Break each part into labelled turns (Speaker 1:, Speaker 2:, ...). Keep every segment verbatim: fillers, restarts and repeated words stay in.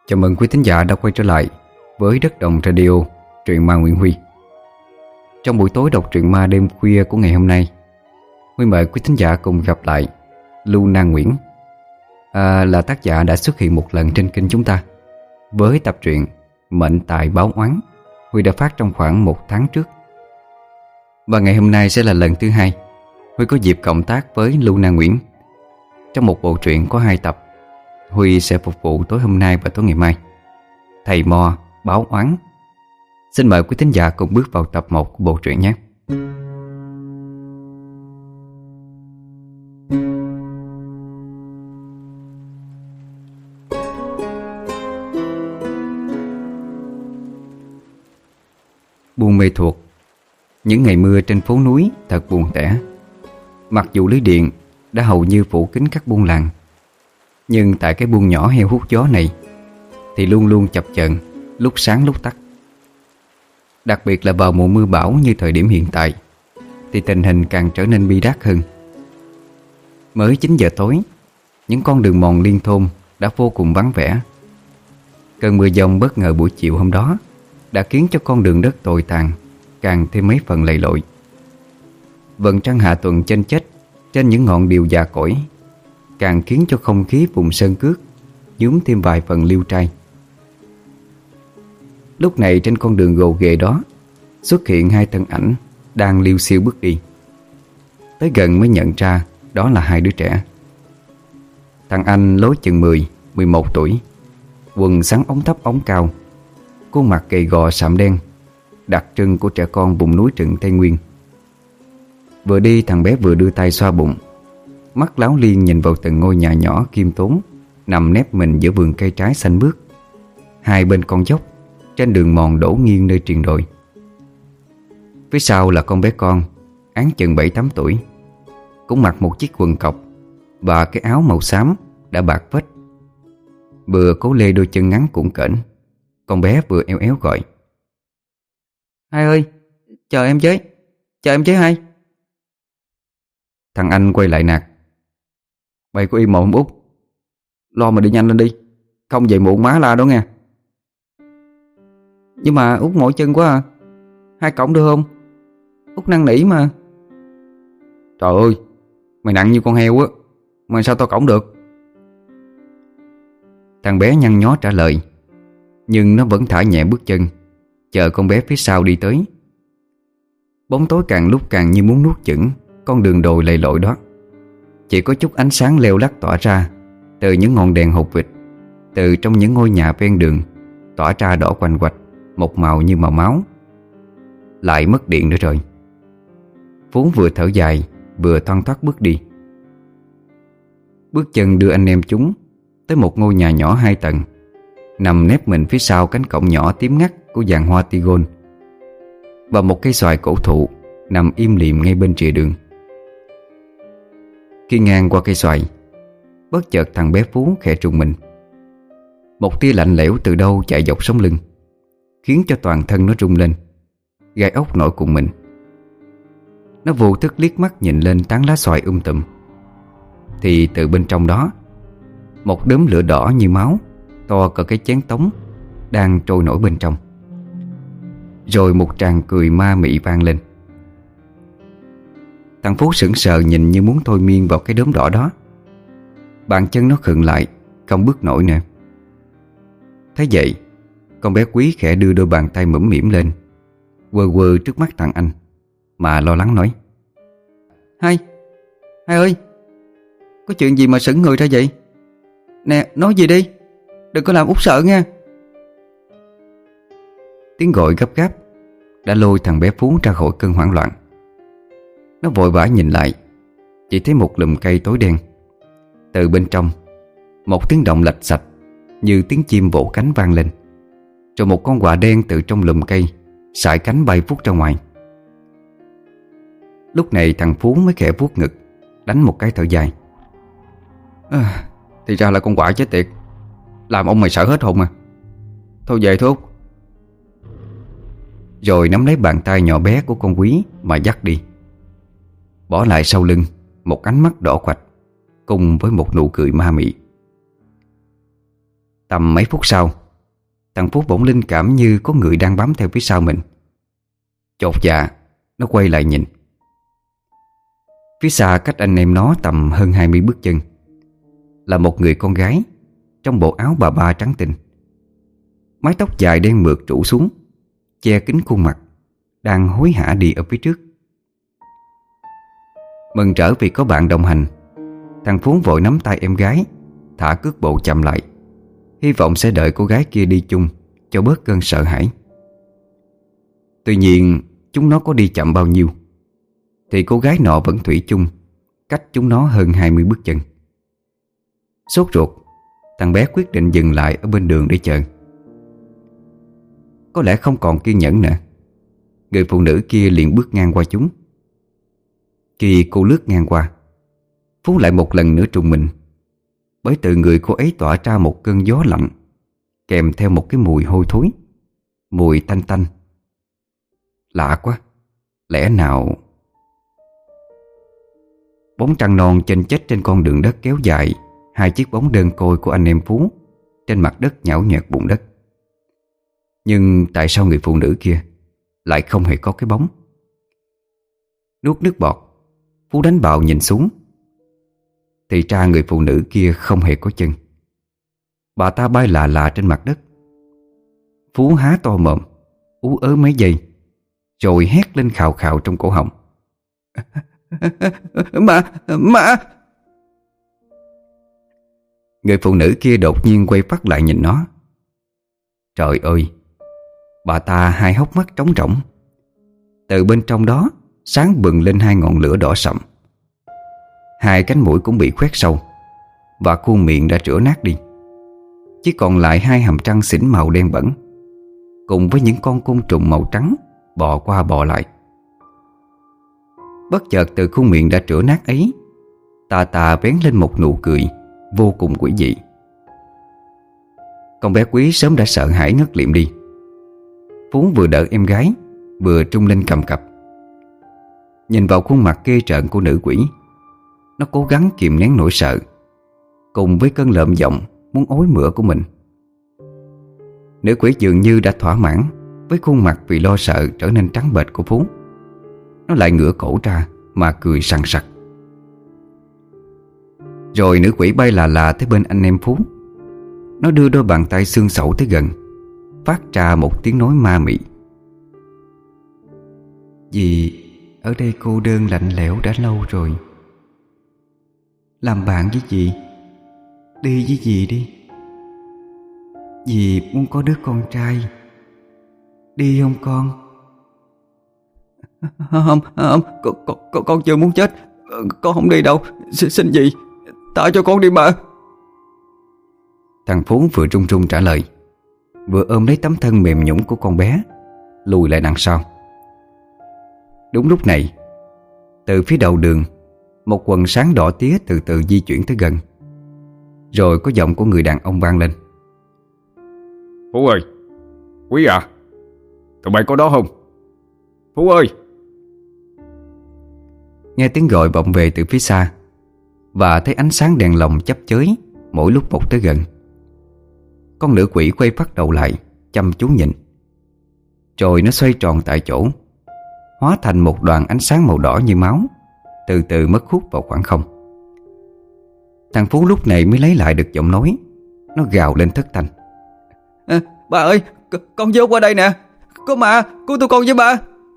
Speaker 1: Chào mừng quý thính giả đã quay trở lại với Đất Đồng Radio, truyện ma Nguyễn Huy. Trong buổi tối đọc truyện ma đêm khuya của ngày hôm nay, Huy mời quý thính giả cùng gặp lại Lưu Nan Nguyễn, à, là tác giả đã xuất hiện một lần trên kênh chúng ta với tập truyện Mệnh Tài Báo Oán. Huy đã phát trong khoảng một tháng trước, và ngày hôm nay sẽ là lần thứ hai Huy có dịp cộng tác với Lưu Nan Nguyễn trong một bộ truyện có hai tập. Huy sẽ phục vụ tối hôm nay và tối ngày mai. Thầy Mo Báo Oán. Xin mời quý thính giả cùng bước vào tập một của bộ truyện nhé. Buôn Mê Thuột. Những ngày mưa trên phố núi thật buồn tẻ. Mặc dù lưới điện đã hầu như phủ kín các buôn làng, nhưng tại cái buôn nhỏ heo hút gió này thì luôn luôn chập chờn, lúc sáng lúc tắt. Đặc biệt là vào mùa mưa bão như thời điểm hiện tại thì tình hình càng trở nên bi đát hơn. Mới chín giờ tối, những con đường mòn liên thôn đã vô cùng vắng vẻ. Cơn mưa dông bất ngờ buổi chiều hôm đó đã khiến cho con đường đất tồi tàn càng thêm mấy phần lầy lội. Vầng trăng hạ tuần chênh chếch trên những ngọn điều già cỗi càng khiến cho không khí vùng sơn cước nhuốm thêm vài phần liêu trai. Lúc này trên con đường gồ ghề đó xuất hiện hai thân ảnh đang liêu xiêu bước đi. Tới gần mới nhận ra đó là hai đứa trẻ. Thằng anh lối chừng mười, mười một tuổi, quần xắn ống thấp ống cao, khuôn mặt gầy gò sạm đen, đặc trưng của trẻ con vùng núi rừng Tây Nguyên. Vừa đi thằng bé vừa đưa tay xoa bụng, mắt láo liên nhìn vào từng ngôi nhà nhỏ khiêm tốn nằm nép mình giữa vườn cây trái xanh mướt, hai bên con dốc trên đường mòn đổ nghiêng nơi triền đồi. Phía sau là con bé con áng chừng bảy tám tuổi, cũng mặc một chiếc quần cộc và cái áo màu xám đã bạc phết. Vừa cố lê đôi chân ngắn cũn kềnh, con bé vừa éo éo gọi: "Hai ơi, chờ em với, chờ em với hai." Thằng anh quay lại nạt: "Mày có im mồm không Út? Lo mà đi nhanh lên đi, không về muộn má la đó nghe." "Nhưng mà Út mỏi chân quá à, hai cổng được không? Út năn nỉ mà." "Trời ơi, mày nặng như con heo á, mà sao tao cõng được?" Thằng bé nhăn nhó trả lời, nhưng nó vẫn thả nhẹ bước chân, chờ con bé phía sau đi tới. Bóng tối càng lúc càng như muốn nuốt chửng con đường đồi lầy lội đó. Chỉ có chút ánh sáng leo lắt tỏa ra từ những ngọn đèn hột vịt, từ trong những ngôi nhà ven đường tỏa ra đỏ quanh quạch, một màu như màu máu. Lại mất điện nữa rồi. Phú vừa thở dài vừa thoăn thoắt bước đi. Bước chân đưa anh em chúng tới một ngôi nhà nhỏ hai tầng, nằm nép mình phía sau cánh cổng nhỏ tím ngắt của dàn hoa tigon, và một cây xoài cổ thụ nằm im lìm ngay bên rìa đường. Khi ngang qua cây xoài, bất chợt thằng bé Phú khẽ trùng mình. Một tia lạnh lẽo từ đâu chạy dọc sống lưng, khiến cho toàn thân nó rung lên, gai ốc nổi cùng mình. Nó vô thức liếc mắt nhìn lên tán lá xoài um tùm, thì từ bên trong đó, một đốm lửa đỏ như máu to cỡ cái chén tống đang trôi nổi bên trong. Rồi một tràng cười ma mị vang lên. Thằng Phú sững sờ nhìn như muốn thôi miên vào cái đốm đỏ đó. Bàn chân nó khựng lại, không bước nổi nữa. Thế vậy, con bé Quý khẽ đưa đôi bàn tay mũm mĩm lên, quơ quơ trước mắt thằng anh, mà lo lắng nói: Hai, hai ơi, có chuyện gì mà sững người ra vậy? Nè, nói gì đi, đừng có làm Út sợ nha." Tiếng gọi gấp gáp đã lôi thằng bé Phú ra khỏi cơn hoảng loạn. Nó vội vã nhìn lại, chỉ thấy một lùm cây tối đen. Từ bên trong, một tiếng động lạch xạch như tiếng chim vỗ cánh vang lên. Rồi một con quạ đen từ trong lùm cây sải cánh bay vút ra ngoài. Lúc này thằng Phú mới khẽ vuốt ngực, đánh một cái thở dài: à, "Thì ra là con quạ chết tiệt, làm ông mày sợ hết hồn à. Thôi về thôi Út." Rồi nắm lấy bàn tay nhỏ bé của con Quý mà dắt đi, bỏ lại sau lưng một ánh mắt đỏ quạch cùng với một nụ cười ma mị. Tầm mấy phút sau, Thằng Phú bỗng linh cảm như có người đang bám theo phía sau mình. Chột dạ, nó quay lại nhìn. Phía xa cách anh em nó tầm hơn hai mươi bước chân là một người con gái trong bộ áo bà ba trắng tinh. Mái tóc dài đen mượt rủ xuống, che kín khuôn mặt, đang hối hả đi ở phía trước. Mừng rỡ vì có bạn đồng hành, thằng Phú vội nắm tay em gái, thả cước bộ chậm lại, hy vọng sẽ đợi cô gái kia đi chung cho bớt cơn sợ hãi. Tuy nhiên chúng nó có đi chậm bao nhiêu thì cô gái nọ vẫn thủy chung cách chúng nó hơn hai mươi bước chân. Sốt ruột, thằng bé quyết định dừng lại ở bên đường để chờ. Có lẽ không còn kiên nhẫn nữa, người phụ nữ kia liền bước ngang qua chúng. Khi cô lướt ngang qua, Phú lại một lần nữa trùng mình, bởi từ người cô ấy tỏa ra một cơn gió lạnh, kèm theo một cái mùi hôi thối, mùi tanh tanh. Lạ quá, lẽ nào... Bóng trăng non chênh chếch trên con đường đất kéo dài hai chiếc bóng đơn côi của anh em Phú trên mặt đất nhão nhoẹt bùn đất. Nhưng tại sao người phụ nữ kia lại không hề có cái bóng? Nuốt nước bọt, Phú đánh bạo nhìn xuống, thì ra người phụ nữ kia không hề có chân. Bà ta bay lạ lạ trên mặt đất. Phú há to mồm, ú ớ mấy giây, rồi hét lên khào khào trong cổ họng: Mà, mà Người phụ nữ kia đột nhiên quay phát lại nhìn nó. Trời ơi, bà ta hai hốc mắt trống rỗng, từ bên trong đó sáng bừng lên hai ngọn lửa đỏ sậm. Hai cánh mũi cũng bị khoét sâu, và khuôn miệng đã rửa nát đi, chỉ còn lại hai hàm răng xỉn màu đen bẩn, cùng với những con côn trùng màu trắng bò qua bò lại. Bất chợt từ khuôn miệng đã rửa nát ấy, tà tà vén lên một nụ cười vô cùng quỷ dị. Con bé Quý sớm đã sợ hãi ngất liệm đi. Phú vừa đỡ em gái, vừa trung lên cầm cập. Nhìn vào khuôn mặt ghê rợn của nữ quỷ, nó cố gắng kìm nén nỗi sợ, cùng với cơn lợm giọng muốn ói mửa của mình. Nữ quỷ dường như đã thỏa mãn với khuôn mặt vì lo sợ trở nên trắng bệch của Phú. Nó lại ngửa cổ ra mà cười sằng sặc. Rồi nữ quỷ bay là là tới bên anh em Phú. Nó đưa đôi bàn tay xương sẩu tới gần, phát ra một tiếng nói ma mị: Dì ở đây cô đơn lạnh lẽo đã lâu rồi. Làm bạn với dì, đi với dì đi. Dì muốn có đứa con trai. Đi không con? Không, không, con, con, con chưa muốn chết. Con không đi đâu. Xin, xin dì, tha cho con đi mà. Thằng Phú vừa run run trả lời, vừa ôm lấy tấm thân mềm nhũn của con bé, lùi lại đằng sau. Đúng lúc này, từ phía đầu đường, một quần sáng đỏ tía từ từ di chuyển tới gần. Rồi có giọng của người đàn ông vang lên: Phú ơi, Quý à, tụi bay có đó không? Phú ơi! Nghe tiếng gọi vọng về từ phía xa, và thấy ánh sáng đèn lồng chớp chới mỗi lúc một tới gần. Con nữ quỷ quay phát đầu lại, chăm chú nhìn. Rồi nó xoay tròn tại chỗ, hóa thành một đoàn ánh sáng màu đỏ như máu, từ từ mất hút vào khoảng không. Thằng Phú lúc này mới lấy lại được giọng nói. Nó gào lên thất thanh: à, Bà ơi, con vô qua đây nè. Có ma, cứu tụi con với bà.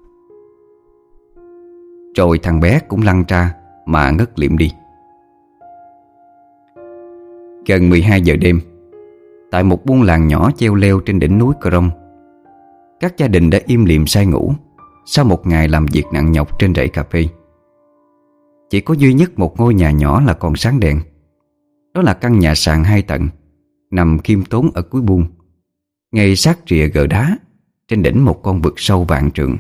Speaker 1: Rồi thằng bé cũng lăn ra mà ngất liệm đi. Gần mười hai giờ đêm, tại một buôn làng nhỏ treo leo trên đỉnh núi Crong, các gia đình đã im lìm say ngủ sau một ngày làm việc nặng nhọc trên rẫy cà phê. Chỉ có duy nhất một ngôi nhà nhỏ là còn sáng đèn. Đó là căn nhà sàn hai tầng, nằm khiêm tốn ở cuối buôn, ngay sát rìa gờ đá trên đỉnh một con vực sâu vạn trượng.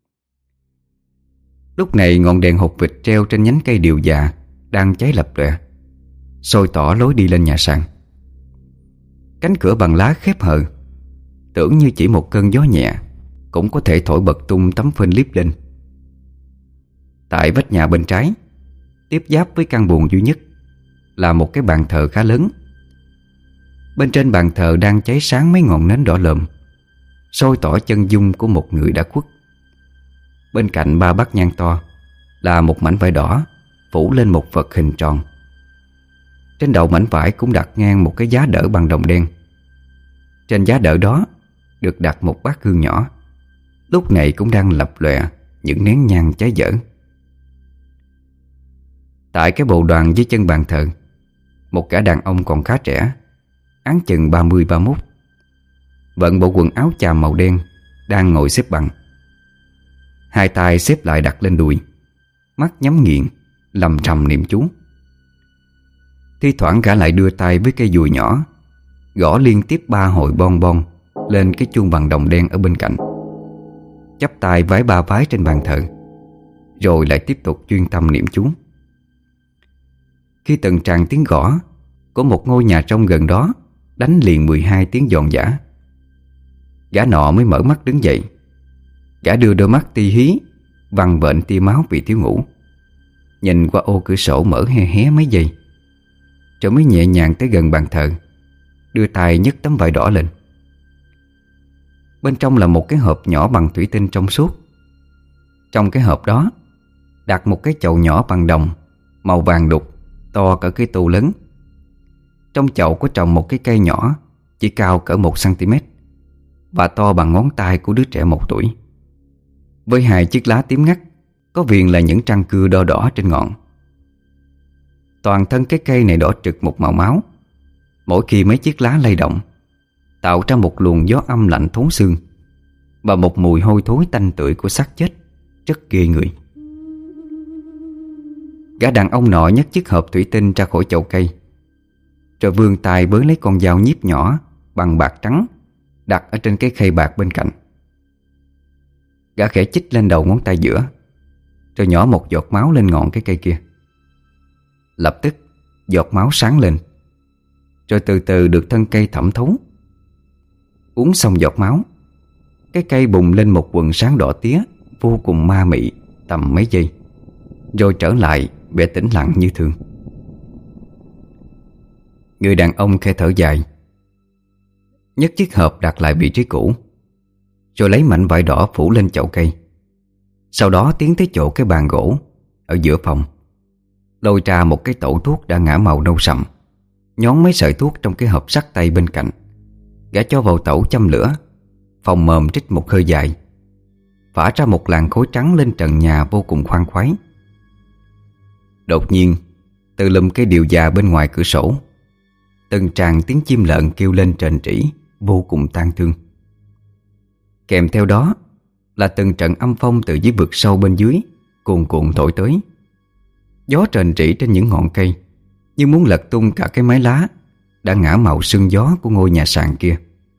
Speaker 1: Lúc này ngọn đèn hộp vịt treo trên nhánh cây điều già đang cháy lập lòe, soi tỏ lối đi lên nhà sàn. Cánh cửa bằng lá khép hờ, tưởng như chỉ một cơn gió nhẹ cũng có thể thổi bật tung tấm phên líp lên. Tại vách nhà bên trái, tiếp giáp với căn buồng duy nhất, là một cái bàn thờ khá lớn. Bên trên bàn thờ đang cháy sáng mấy ngọn nến đỏ lợm, soi tỏ chân dung của một người đã khuất. Bên cạnh ba bát nhang to là một mảnh vải đỏ phủ lên một vật hình tròn. Trên đầu mảnh vải cũng đặt ngang một cái giá đỡ bằng đồng đen. Trên giá đỡ đó được đặt một bát hương nhỏ, lúc này cũng đang lập lòe những nén nhang cháy dở. Tại cái bộ đoàn dưới chân bàn thờ, một gã đàn ông còn khá trẻ, áng chừng ba mươi ba mốt, vận bộ quần áo chàm màu đen, đang ngồi xếp bằng. Hai tay xếp lại đặt lên đùi, mắt nhắm nghiền, lầm rầm niệm chú. Thi thoảng gã lại đưa tay với cây dùi nhỏ, gõ liên tiếp ba hồi bon bon lên cái chuông bằng đồng đen ở bên cạnh, chắp tay vái ba vái trên bàn thờ, rồi lại tiếp tục chuyên tâm niệm chú. Khi từng tràng tiếng gõ của một ngôi nhà trong gần đó đánh liền mười hai tiếng giòn giã, gã nọ mới mở mắt đứng dậy. Gã đưa đôi mắt ti hí vằn vện tia máu vì thiếu ngủ, nhìn qua ô cửa sổ mở hé hé mấy giây, rồi mới nhẹ nhàng tới gần bàn thờ, đưa tay nhấc tấm vải đỏ lên. Bên trong là một cái hộp nhỏ bằng thủy tinh trong suốt. Trong cái hộp đó đặt một cái chậu nhỏ bằng đồng, màu vàng đục, to cỡ cái tu lớn. Trong chậu có trồng một cái cây nhỏ chỉ cao cỡ một xăng-ti-mét và to bằng ngón tay của đứa trẻ một tuổi, với hai chiếc lá tím ngắt có viền là những trăng cưa đo đỏ trên ngọn. Toàn thân cái cây này đỏ trực một màu máu. Mỗi khi mấy chiếc lá lay động, tạo ra một luồng gió âm lạnh thấu xương và một mùi hôi thối tanh tưởi của xác chết, rất ghê người. Gã đàn ông nọ nhấc chiếc hộp thủy tinh ra khỏi chậu cây, rồi vươn tay bới lấy con dao nhíp nhỏ bằng bạc trắng đặt ở trên cái khay bạc bên cạnh. Gã khẽ chích lên đầu ngón tay giữa, rồi nhỏ một giọt máu lên ngọn cái cây kia. Lập tức giọt máu sáng lên, rồi từ từ được thân cây thẩm thấu. Uống xong giọt máu, cái cây bùng lên một quầng sáng đỏ tía vô cùng ma mị tầm mấy giây, rồi trở lại vẻ tĩnh lặng như thường. Người đàn ông khẽ thở dài, nhấc chiếc hộp đặt lại vị trí cũ, rồi lấy mảnh vải đỏ phủ lên chậu cây. Sau đó tiến tới chỗ cái bàn gỗ ở giữa phòng, lôi ra một cái tẩu thuốc đã ngã màu nâu sậm, nhón mấy sợi thuốc trong cái hộp sắt tay bên cạnh. Gã cho vào tẩu châm lửa, phòng mồm trích một hơi dài, phả ra một làn khói trắng lên trần nhà vô cùng khoan khoái. Đột nhiên, từ lùm cây điều già bên ngoài cửa sổ, từng tràng tiếng chim lợn kêu lên trền trĩ vô cùng tang thương. Kèm theo đó là từng trận âm phong từ dưới vực sâu bên dưới cuồn cuộn thổi tới. Gió trền trĩ trên những ngọn cây như muốn lật tung cả cái mái lá đã ngã màu sương gió của ngôi nhà sàn kia.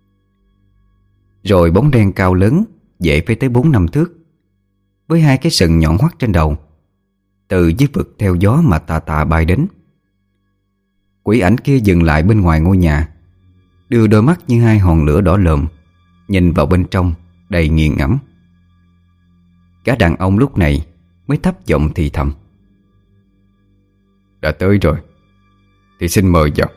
Speaker 1: Rồi bóng đen cao lớn dễ phải tới bốn năm thước, với hai cái sừng nhọn hoắt trên đầu, từ dưới vực theo gió mà tà tà bay đến. Quỷ ảnh kia dừng lại bên ngoài ngôi nhà, đưa đôi mắt như hai hòn lửa đỏ lòm nhìn vào bên trong đầy nghiền ngẫm. Cả đàn ông lúc này mới thấp giọng thì thầm: "Đã tới rồi thì xin mời vào."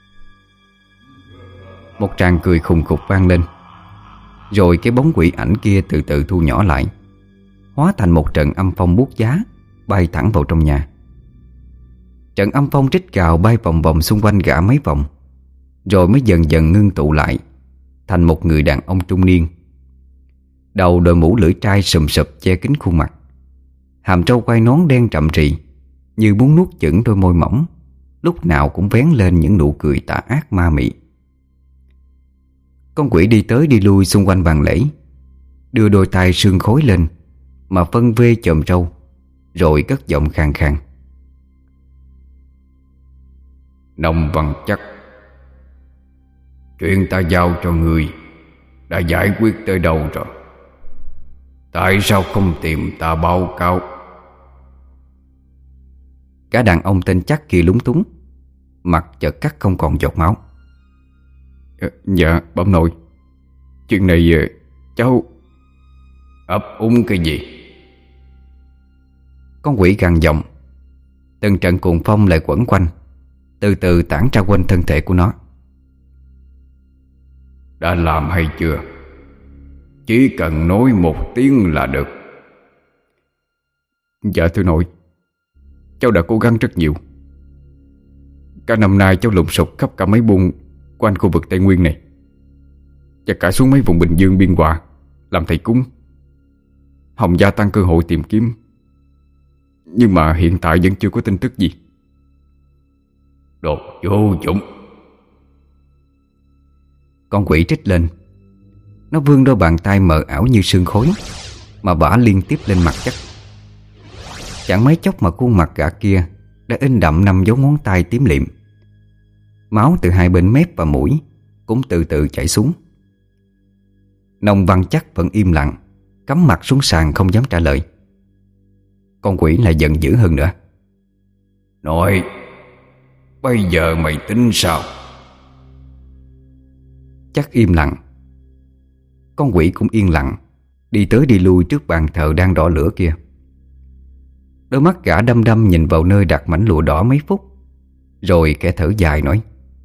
Speaker 1: Một tràng cười khùng khục vang lên, rồi cái bóng quỷ ảnh kia từ từ thu nhỏ lại, hóa thành một trận âm phong buốt giá bay thẳng vào trong nhà. Trận âm phong rít gào bay vòng vòng xung quanh gã mấy vòng, rồi mới dần dần ngưng tụ lại thành một người đàn ông trung niên. Đầu đội mũ lưỡi trai sùm sụp che kín khuôn mặt, hàm trâu quai nón đen trậm trì như muốn nuốt chửng đôi môi mỏng, lúc nào cũng vén lên những nụ cười tà ác ma mị. Con quỷ đi tới đi lui xung quanh bàn lễ, đưa đôi tay sương khói lên mà phân vê chòm trâu, rồi cất giọng khàn khàn: "Nông Văn Chắc, chuyện ta giao cho người đã giải quyết tới đâu rồi? Tại sao không tìm ta báo cáo?" Cả đàn ông tên Chắc kia lúng túng, mặt chợt cắt không còn giọt máu. "Dạ bẩm nội, chuyện này cháu..." "Ấp úng cái gì?" Con quỷ gằn giọng. Từng trận cuồng phong lại quẩn quanh, từ từ tản ra quanh thân thể của nó.
Speaker 2: đã làm hay chưa? Chỉ cần nói một tiếng là được.
Speaker 3: Dạ thưa nội, cháu đã cố gắng rất nhiều. Cả năm nay cháu lùng sục khắp cả mấy buôn quanh khu vực Tây Nguyên này, và cả xuống mấy vùng Bình Dương biên hòa làm thầy cúng, hòng gia tăng cơ hội tìm kiếm. Nhưng mà hiện tại vẫn chưa có tin tức gì.
Speaker 2: Đồ vô dụng.
Speaker 1: Con quỷ trích lên. Nó vươn đôi bàn tay mờ ảo như sương khói mà bả liên tiếp lên mặt Chắc. Chẳng mấy chốc mà khuôn mặt gã kia đã in đậm năm dấu ngón tay tím liệm. Máu từ hai bên mép và mũi cũng từ từ chảy xuống. Nông Văn Chắc vẫn im lặng, cắm mặt xuống sàn không dám trả lời. Con quỷ lại giận dữ hơn nữa.
Speaker 2: Nội, bây giờ mày tính sao?
Speaker 1: Chắc im lặng. Con quỷ cũng yên lặng, đi tới đi lui trước bàn thờ đang đỏ lửa kia. Đôi mắt gã đăm đăm nhìn vào nơi đặt mảnh lụa đỏ mấy phút, rồi kẻ thở dài nói: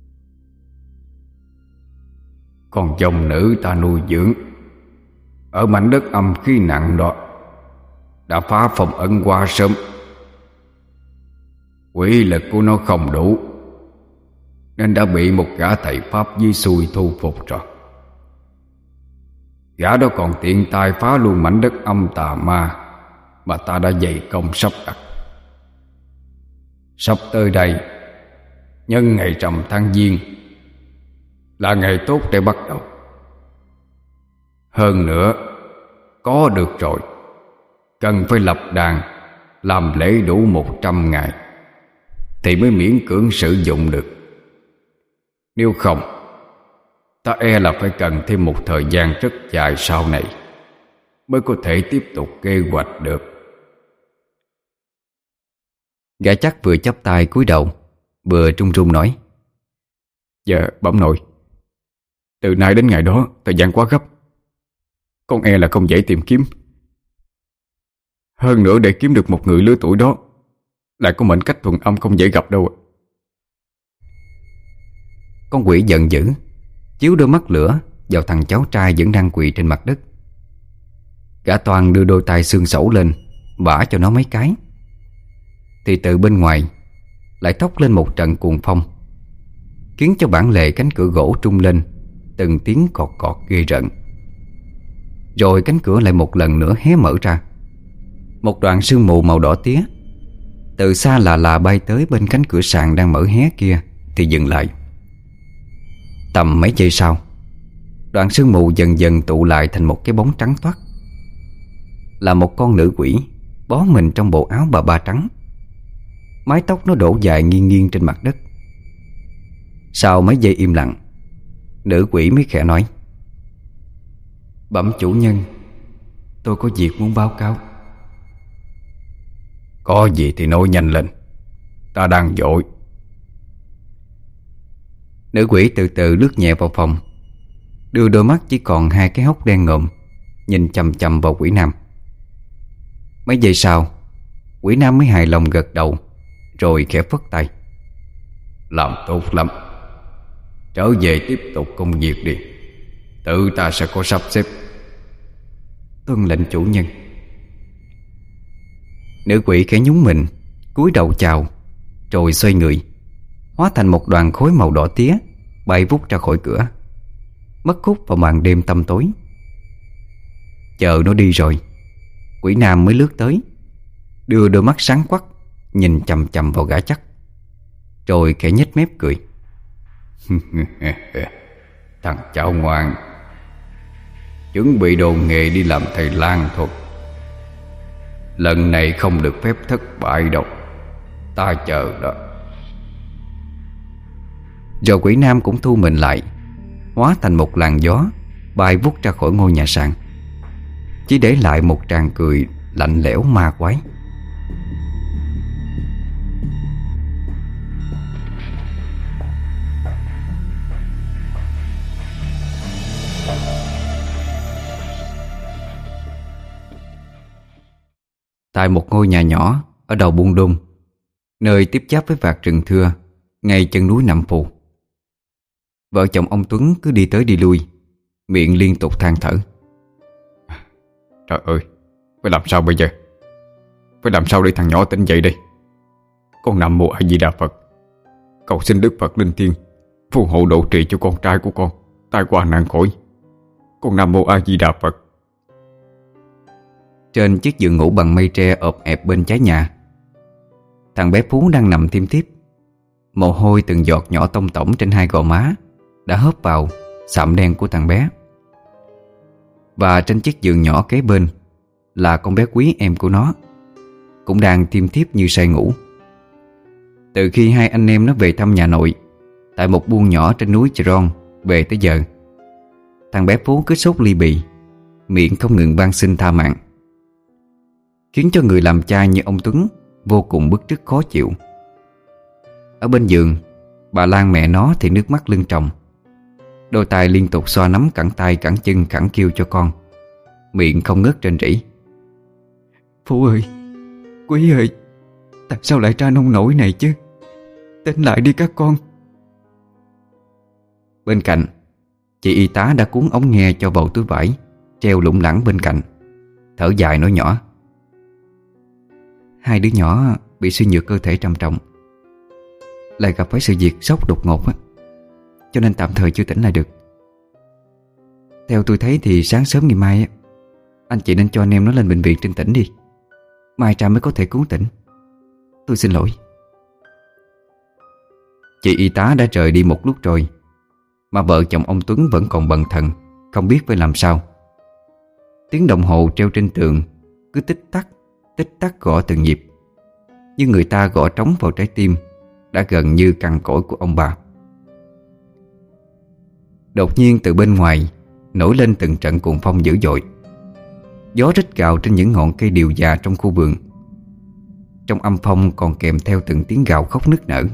Speaker 2: Con dòng nữ ta nuôi dưỡng ở mảnh đất âm khí nặng đó đã phá phong ấn qua sớm. Quỷ lực của nó không đủ, nên đã bị một gã thầy pháp dưới xuôi thu phục rồi. Gã đó còn tiện tay phá luôn mảnh đất âm tà ma mà ta đã dày công sắp đặt. Sắp tới đây, nhân ngày rằm tháng Giêng là ngày tốt để bắt đầu. Hơn nữa, có được rồi, cần phải lập đàn làm lễ đủ một trăm ngày thì mới miễn cưỡng sử dụng được. Nếu không, ta e là phải cần thêm một thời gian rất dài sau này mới có thể tiếp tục kế hoạch được.
Speaker 1: Gã Chắc vừa chắp tay cúi đầu, vừa trung trung nói:
Speaker 3: Dạ bẩm nội, từ nay đến ngày đó thời gian quá gấp, con e là không dễ tìm kiếm. Hơn nữa để kiếm được một người lứa tuổi đó lại có mệnh cách thuần âm không dễ gặp đâu.
Speaker 1: Con quỷ giận dữ, chiếu đôi mắt lửa vào thằng cháu trai vẫn đang quỳ trên mặt đất. Gã Toàn đưa đôi tay xương sẩu lên, bả cho nó mấy cái. Thì từ bên ngoài lại thốc lên một trận cuồng phong, khiến cho bản lề cánh cửa gỗ trung lên từng tiếng cọt cọt ghê rợn. Rồi cánh cửa lại một lần nữa hé mở ra. Một đoạn sương mù màu đỏ tía từ xa là là bay tới bên cánh cửa sàn đang mở hé kia thì dừng lại. Tầm mấy giây sau, đoạn sương mù dần dần tụ lại thành một cái bóng trắng toát. Là một con nữ quỷ bó mình trong bộ áo bà ba trắng. Mái tóc nó đổ dài nghiêng nghiêng trên mặt đất. Sau mấy giây im lặng, nữ quỷ mới khẽ nói: Bẩm chủ nhân, tôi có việc muốn báo cáo.
Speaker 2: Có gì thì nói nhanh lên, ta đang vội.
Speaker 1: Nữ quỷ từ từ lướt nhẹ vào phòng, đưa đôi mắt chỉ còn hai cái hốc đen ngòm nhìn chằm chằm vào quỷ nam. Mấy giây sau, quỷ nam mới hài lòng gật đầu, rồi khẽ phất tay:
Speaker 2: Làm tốt lắm, trở về tiếp tục công việc đi, tự ta sẽ có sắp xếp.
Speaker 1: Tuân lệnh chủ nhân. Nữ quỷ khẽ nhún mình, cúi đầu chào, rồi xoay người, hóa thành một đoàn khối màu đỏ tía bay vút ra khỏi cửa, mất hút vào màn đêm tăm tối. Chờ nó đi rồi, quỷ nam mới lướt tới, đưa đôi mắt sáng quắc nhìn chằm chằm vào gã Chắc, rồi khẽ nhếch mép cười.
Speaker 2: Thằng cháu ngoan, chuẩn bị đồ nghề đi làm thầy lang thôi. Lần này không được phép thất bại đâu, ta chờ đó.
Speaker 1: Rồi quỷ nam cũng thu mình lại, hóa thành một làn gió bay vút ra khỏi ngôi nhà sàn, chỉ để lại một tràng cười lạnh lẽo ma quái. Tại một ngôi nhà nhỏ ở đầu Buôn Đôn, nơi tiếp giáp với vạt rừng thưa ngay chân núi Nậm Phù, vợ chồng ông Tuấn cứ đi tới đi lui, miệng liên tục than thở.
Speaker 3: Trời ơi, phải làm sao bây giờ? Phải làm sao để thằng nhỏ tỉnh dậy đây? Con Nam Mô A Di Đà Phật, cầu xin Đức Phật Linh Thiêng phù hộ độ trì cho con trai của con tai qua nạn khỏi. Con Nam Mô A Di Đà Phật.
Speaker 1: Trên chiếc giường ngủ bằng mây tre ộp ẹp bên trái nhà, thằng bé Phú đang nằm thiêm thiếp. Mồ hôi từng giọt nhỏ tông tổng trên hai gò má đã hớp vào sạm đen của thằng bé. Và trên chiếc giường nhỏ kế bên là con bé Quý, em của nó, cũng đang thiêm thiếp như say ngủ. Từ khi hai anh em nó về thăm nhà nội tại một buôn nhỏ trên núi Chợ Ron về tới giờ, thằng bé Phú cứ sốt ly bì, miệng không ngừng van xin tha mạng, khiến cho người làm cha như ông Tuấn vô cùng bức rứt khó chịu. Ở bên giường, bà Lan mẹ nó thì nước mắt lưng tròng, đôi tay liên tục xoa nắm cẳng tay cẳng chân cẳng kêu cho con, miệng không ngớt rên rỉ. Phú ơi, Quý ơi, tại sao lại ra nông nổi này chứ? Tỉnh lại đi các con. Bên cạnh, chị y tá đã cuốn ống nghe cho vào túi vải treo lủng lẳng bên cạnh, thở dài nói nhỏ: Hai đứa nhỏ bị suy nhược cơ thể trầm trọng, lại gặp phải sự việc sốc đột ngột á, cho nên tạm thời chưa tỉnh lại được. Theo tôi thấy thì sáng sớm ngày mai á, anh chị nên cho anh em nó lên bệnh viện trên tỉnh đi, mai ra mới có thể cứu tỉnh. Tôi xin lỗi. Chị y tá đã rời đi một lúc rồi, mà vợ chồng ông Tuấn vẫn còn bần thần, không biết phải làm sao. Tiếng đồng hồ treo trên tường cứ tích tắc, tích tắc gõ từng nhịp, nhưng người ta gõ trống vào trái tim đã gần như cằn cỗi của ông bà. Đột nhiên từ bên ngoài nổi lên từng trận cuồng phong dữ dội. Gió rít gào trên những ngọn cây điều già trong khu vườn. Trong âm phong còn kèm theo từng tiếng gào khóc nức nở.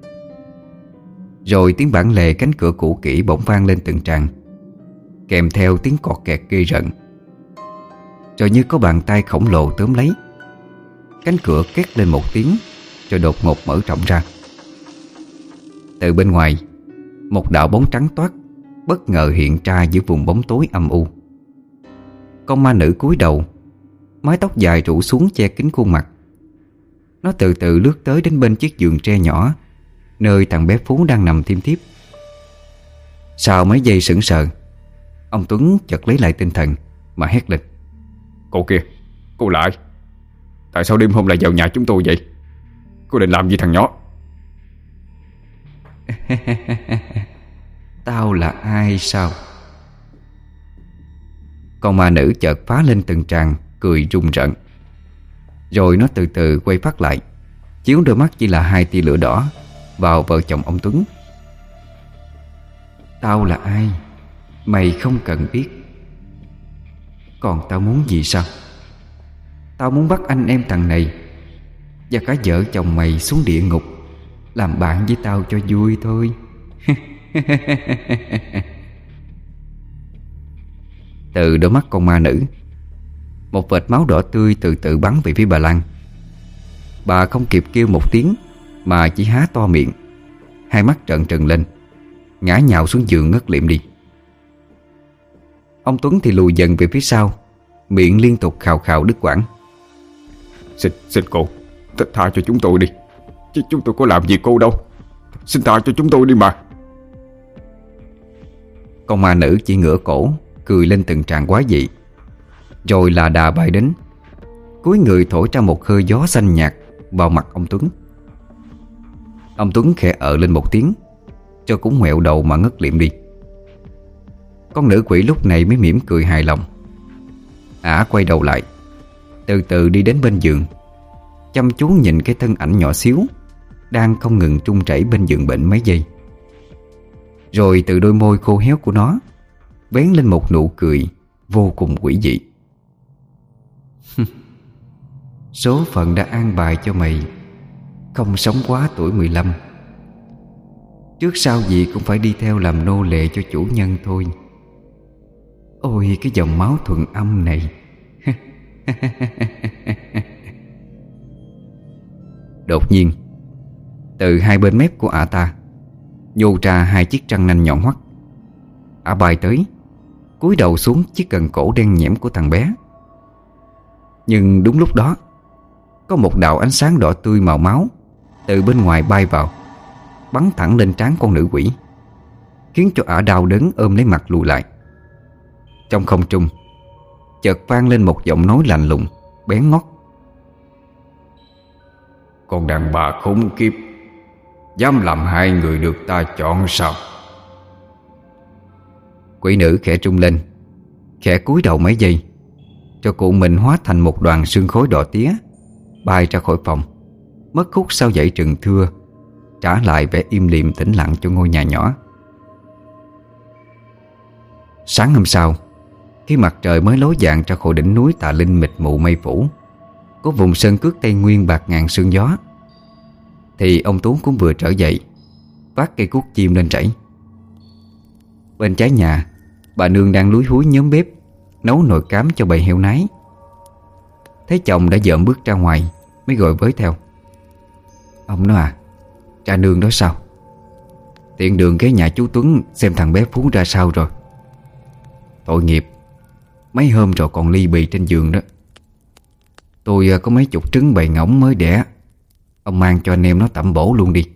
Speaker 1: Rồi tiếng bản lề cánh cửa cũ kỹ bỗng vang lên từng tràng, kèm theo tiếng cọt kẹt ghê rợn. Rồi như có bàn tay khổng lồ tóm lấy, cánh cửa két lên một tiếng, rồi đột ngột mở rộng ra. Từ bên ngoài, một đạo bóng trắng toát bất ngờ hiện ra giữa vùng bóng tối âm u. Con ma nữ cúi đầu, mái tóc dài rủ xuống che kín khuôn mặt. Nó từ từ lướt tới đến bên chiếc giường tre nhỏ nơi thằng bé Phú đang nằm thiêm thiếp. Sau mấy giây sững sờ, ông Tuấn chợt lấy lại tinh thần mà hét lên:
Speaker 3: Cô kia, cô lại, tại sao đêm hôm lại vào nhà chúng tôi vậy? Cô định làm gì thằng nhỏ?
Speaker 1: Tao là ai sao? Con ma nữ chợt phá lên từng tràng cười rùng rợn. Rồi nó từ từ quay phát lại, chiếu đôi mắt chỉ là hai tia lửa đỏ vào vợ chồng ông Tuấn. Tao là ai mày không cần biết. Còn tao muốn gì sao? Tao muốn bắt anh em thằng này và cả vợ chồng mày xuống địa ngục làm bạn với tao cho vui thôi. Từ đôi mắt con ma nữ, một vệt máu đỏ tươi từ từ bắn về phía bà Lan. Bà không kịp kêu một tiếng mà chỉ há to miệng, hai mắt trợn trừng lên, ngã nhào xuống giường ngất lịm đi. Ông Tuấn thì lùi dần về phía sau, miệng liên tục khào khào đứt quãng.
Speaker 3: Xin, xin cô, th tha cho chúng tôi đi, chứ chúng tôi có làm gì cô đâu. Xin tha cho chúng tôi đi mà.
Speaker 1: Con ma nữ chỉ ngửa cổ cười lên từng tràng quái dị, rồi là đà bay đến, cúi người thổi ra một hơi gió xanh nhạt vào mặt ông Tuấn. Ông Tuấn khẽ ợ lên một tiếng, cho cũng ngoẹo đầu mà ngất liệm đi. Con nữ quỷ lúc này mới mỉm cười hài lòng. Ả quay đầu lại, từ từ đi đến bên giường, chăm chú nhìn cái thân ảnh nhỏ xíu đang không ngừng trung chảy bên giường bệnh mấy giây. Rồi từ đôi môi khô héo của nó vén lên một nụ cười vô cùng quỷ dị. Số phận đã an bài cho mày không sống quá tuổi mười lăm. Trước sau gì cũng phải đi theo làm nô lệ cho chủ nhân thôi. Ôi cái dòng máu thuần âm này. Đột nhiên, từ hai bên mép của ả ta nhô ra hai chiếc răng nanh nhọn hoắt. Ả bay tới, cúi đầu xuống chiếc cần cổ đen nhẽm của thằng bé. Nhưng đúng lúc đó, có một đạo ánh sáng đỏ tươi màu máu từ bên ngoài bay vào, bắn thẳng lên trán con nữ quỷ, khiến cho ả đau đớn ôm lấy mặt lùi lại. Trong không trung chợt vang lên một giọng nói lạnh lùng, bén ngót:
Speaker 2: "Con đàn bà khốn kiếp, dám làm hai người được ta chọn sao?"
Speaker 1: Quỷ nữ khẽ trung lên, khẽ cúi đầu mấy giây, cho cụ mình hóa thành một đoàn sương khói đỏ tía, bay ra khỏi phòng, mất khúc sau dãy rừng thưa, trả lại vẻ im lìm tĩnh lặng cho ngôi nhà nhỏ. Sáng hôm sau, khi mặt trời mới ló dạng ra khỏi đỉnh núi Tà Linh mịt mù mây phủ, có vùng sơn cước Tây Nguyên bạc ngàn sương gió, thì ông Tú cũng vừa trở dậy, vác cây cuốc chim lên trẩy. Bên trái nhà, bà nương đang lúi húi nhóm bếp nấu nồi cám cho bầy heo nái. Thấy chồng đã dợm bước ra ngoài, mới gọi với theo: "Ông nói à, cha nương đó sao? Tiện đường ghé nhà chú Tuấn xem thằng bé Phú ra sao rồi. Tội nghiệp, mấy hôm rồi còn ly bì trên giường đó. Tôi có mấy chục trứng bầy ngỗng mới đẻ, ông mang cho anh em nó tẩm bổ luôn đi."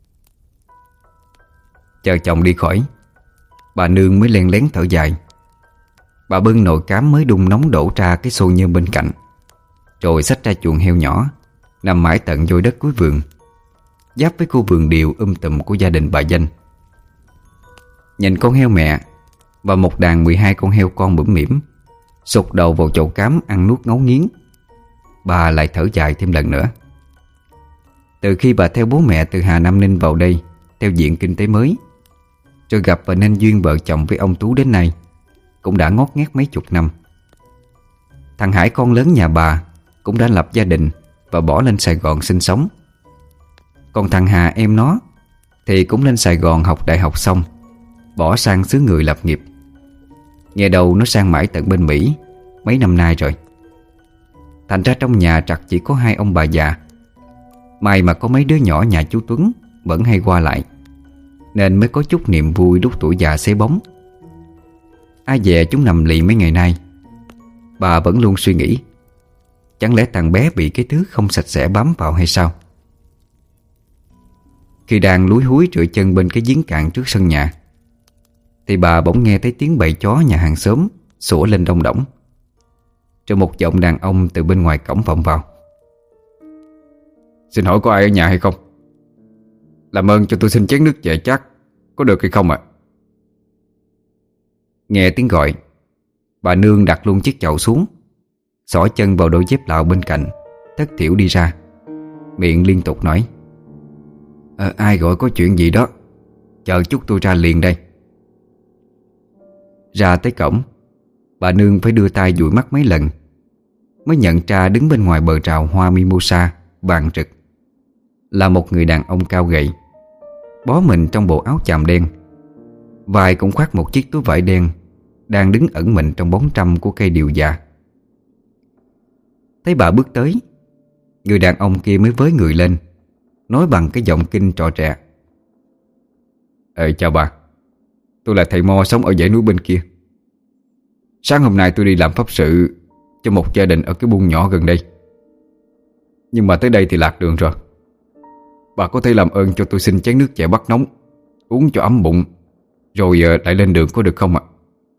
Speaker 1: Chờ chồng đi khỏi, bà nương mới len lén thở dài. Bà bưng nồi cám mới đun nóng đổ ra cái xô nhôm bên cạnh, rồi xách ra chuồng heo nhỏ nằm mãi tận vôi đất cuối vườn, giáp với khu vườn điều um tùm của gia đình bà Danh. Nhìn con heo mẹ và một đàn mười hai con heo con bủm mỉm sụt đầu vào chậu cám ăn nuốt ngấu nghiến, bà lại thở dài thêm lần nữa. Từ khi bà theo bố mẹ từ Hà Nam Ninh vào đây theo diện kinh tế mới, rồi gặp và nên duyên vợ chồng với ông Tú đến nay, cũng đã ngót nghét mấy chục năm. Thằng Hải con lớn nhà bà cũng đã lập gia đình và bỏ lên Sài Gòn sinh sống. Còn thằng Hà em nó thì cũng lên Sài Gòn học đại học xong, bỏ sang xứ người lập nghiệp. Nghe đầu nó sang mãi tận bên Mỹ mấy năm nay rồi. Thành ra trong nhà trặc chỉ có hai ông bà già. May mà có mấy đứa nhỏ nhà chú Tuấn vẫn hay qua lại, nên mới có chút niềm vui lúc tuổi già xế bóng. Ai dè chúng nằm lì mấy ngày nay, bà vẫn luôn suy nghĩ, chẳng lẽ thằng bé bị cái thứ không sạch sẽ bám vào hay sao? Khi đang lúi húi rửa chân bên cái giếng cạn trước sân nhà, thì bà bỗng nghe thấy tiếng bầy chó nhà hàng xóm sủa lên đông đỏng. Rồi một giọng đàn ông từ bên ngoài cổng vọng vào:
Speaker 3: "Xin hỏi có ai ở nhà hay không? Làm ơn cho tôi xin chén nước chè chát, có được hay không ạ?"
Speaker 1: Nghe tiếng gọi, bà nương đặt luôn chiếc chậu xuống, xỏ chân vào đôi dép lạo bên cạnh, thất thiểu đi ra, miệng liên tục nói: "Ờ, ai gọi có chuyện gì đó, chờ chút tôi ra liền đây." Ra tới cổng, bà nương phải đưa tay dụi mắt mấy lần, mới nhận ra đứng bên ngoài bờ rào hoa mimosa vàng rực là một người đàn ông cao gầy, bó mình trong bộ áo chàm đen, vai cũng khoác một chiếc túi vải đen, đang đứng ẩn mình trong bóng trăm của cây điều già. Thấy bà bước tới, người đàn ông kia mới với người lên, nói bằng cái giọng kinh trọ trẹ:
Speaker 3: "Ờ, chào bà, tôi là thầy Mo sống ở dãy núi bên kia. Sáng hôm nay tôi đi làm pháp sự cho một gia đình ở cái buôn nhỏ gần đây, nhưng mà tới đây thì lạc đường rồi. Bà có thể làm ơn cho tôi xin chén nước chè bắt nóng, uống cho ấm bụng, rồi lại lên đường có được không ạ?"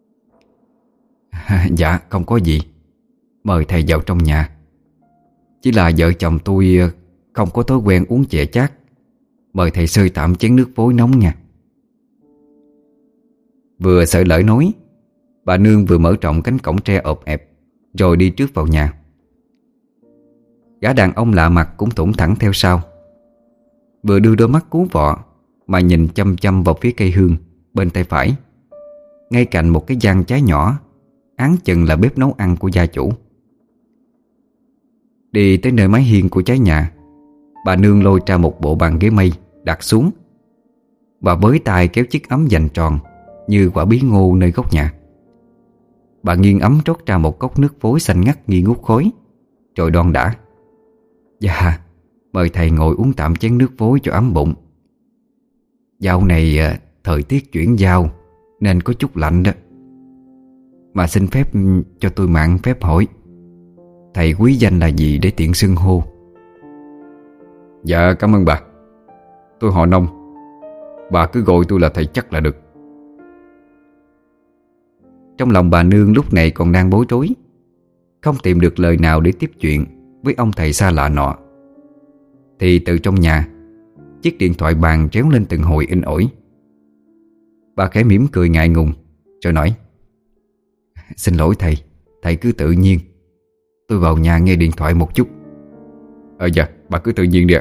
Speaker 1: "Dạ không có gì, mời thầy vào trong nhà. Chỉ là vợ chồng tôi không có thói quen uống chè chát, mời thầy xơi tạm chén nước vối nóng nha." Vừa sợ lỡ nói, bà nương vừa mở rộng cánh cổng tre ộp ẹp, rồi đi trước vào nhà. Gã đàn ông lạ mặt cũng thủng thẳng theo sau, vừa đưa đôi mắt cú vọ mà nhìn chăm chăm vào phía cây hương bên tay phải, ngay cạnh một cái gian trái nhỏ áng chừng là bếp nấu ăn của gia chủ. Đi tới nơi mái hiên của trái nhà, bà nương lôi ra một bộ bàn ghế mây đặt xuống, và với tay kéo chiếc ấm dành tròn như quả bí ngô nơi góc nhà. Bà nghiêng ấm trót ra một cốc nước vối xanh ngắt nghi ngút khói, rồi đoan đã: "Dạ, mời thầy ngồi uống tạm chén nước vối cho ấm bụng. Dạo này thời tiết chuyển giao nên có chút lạnh đó. Mà xin phép cho tôi mạn phép hỏi, thầy quý danh là gì để tiện xưng hô?
Speaker 3: Dạ cảm ơn bà. Tôi họ Nông. Bà cứ gọi tôi là thầy Chắc là được.
Speaker 1: Trong lòng bà nương lúc này còn đang bối rối, không tìm được lời nào để tiếp chuyện với ông thầy xa lạ nọ, thì từ trong nhà, chiếc điện thoại bàn réo lên từng hồi in ỏi. Bà khẽ mỉm cười ngại ngùng rồi nói: Xin lỗi thầy, thầy cứ tự nhiên. Tôi vào nhà nghe điện thoại một chút.
Speaker 3: Ờ dạ, bà cứ tự nhiên đi ạ.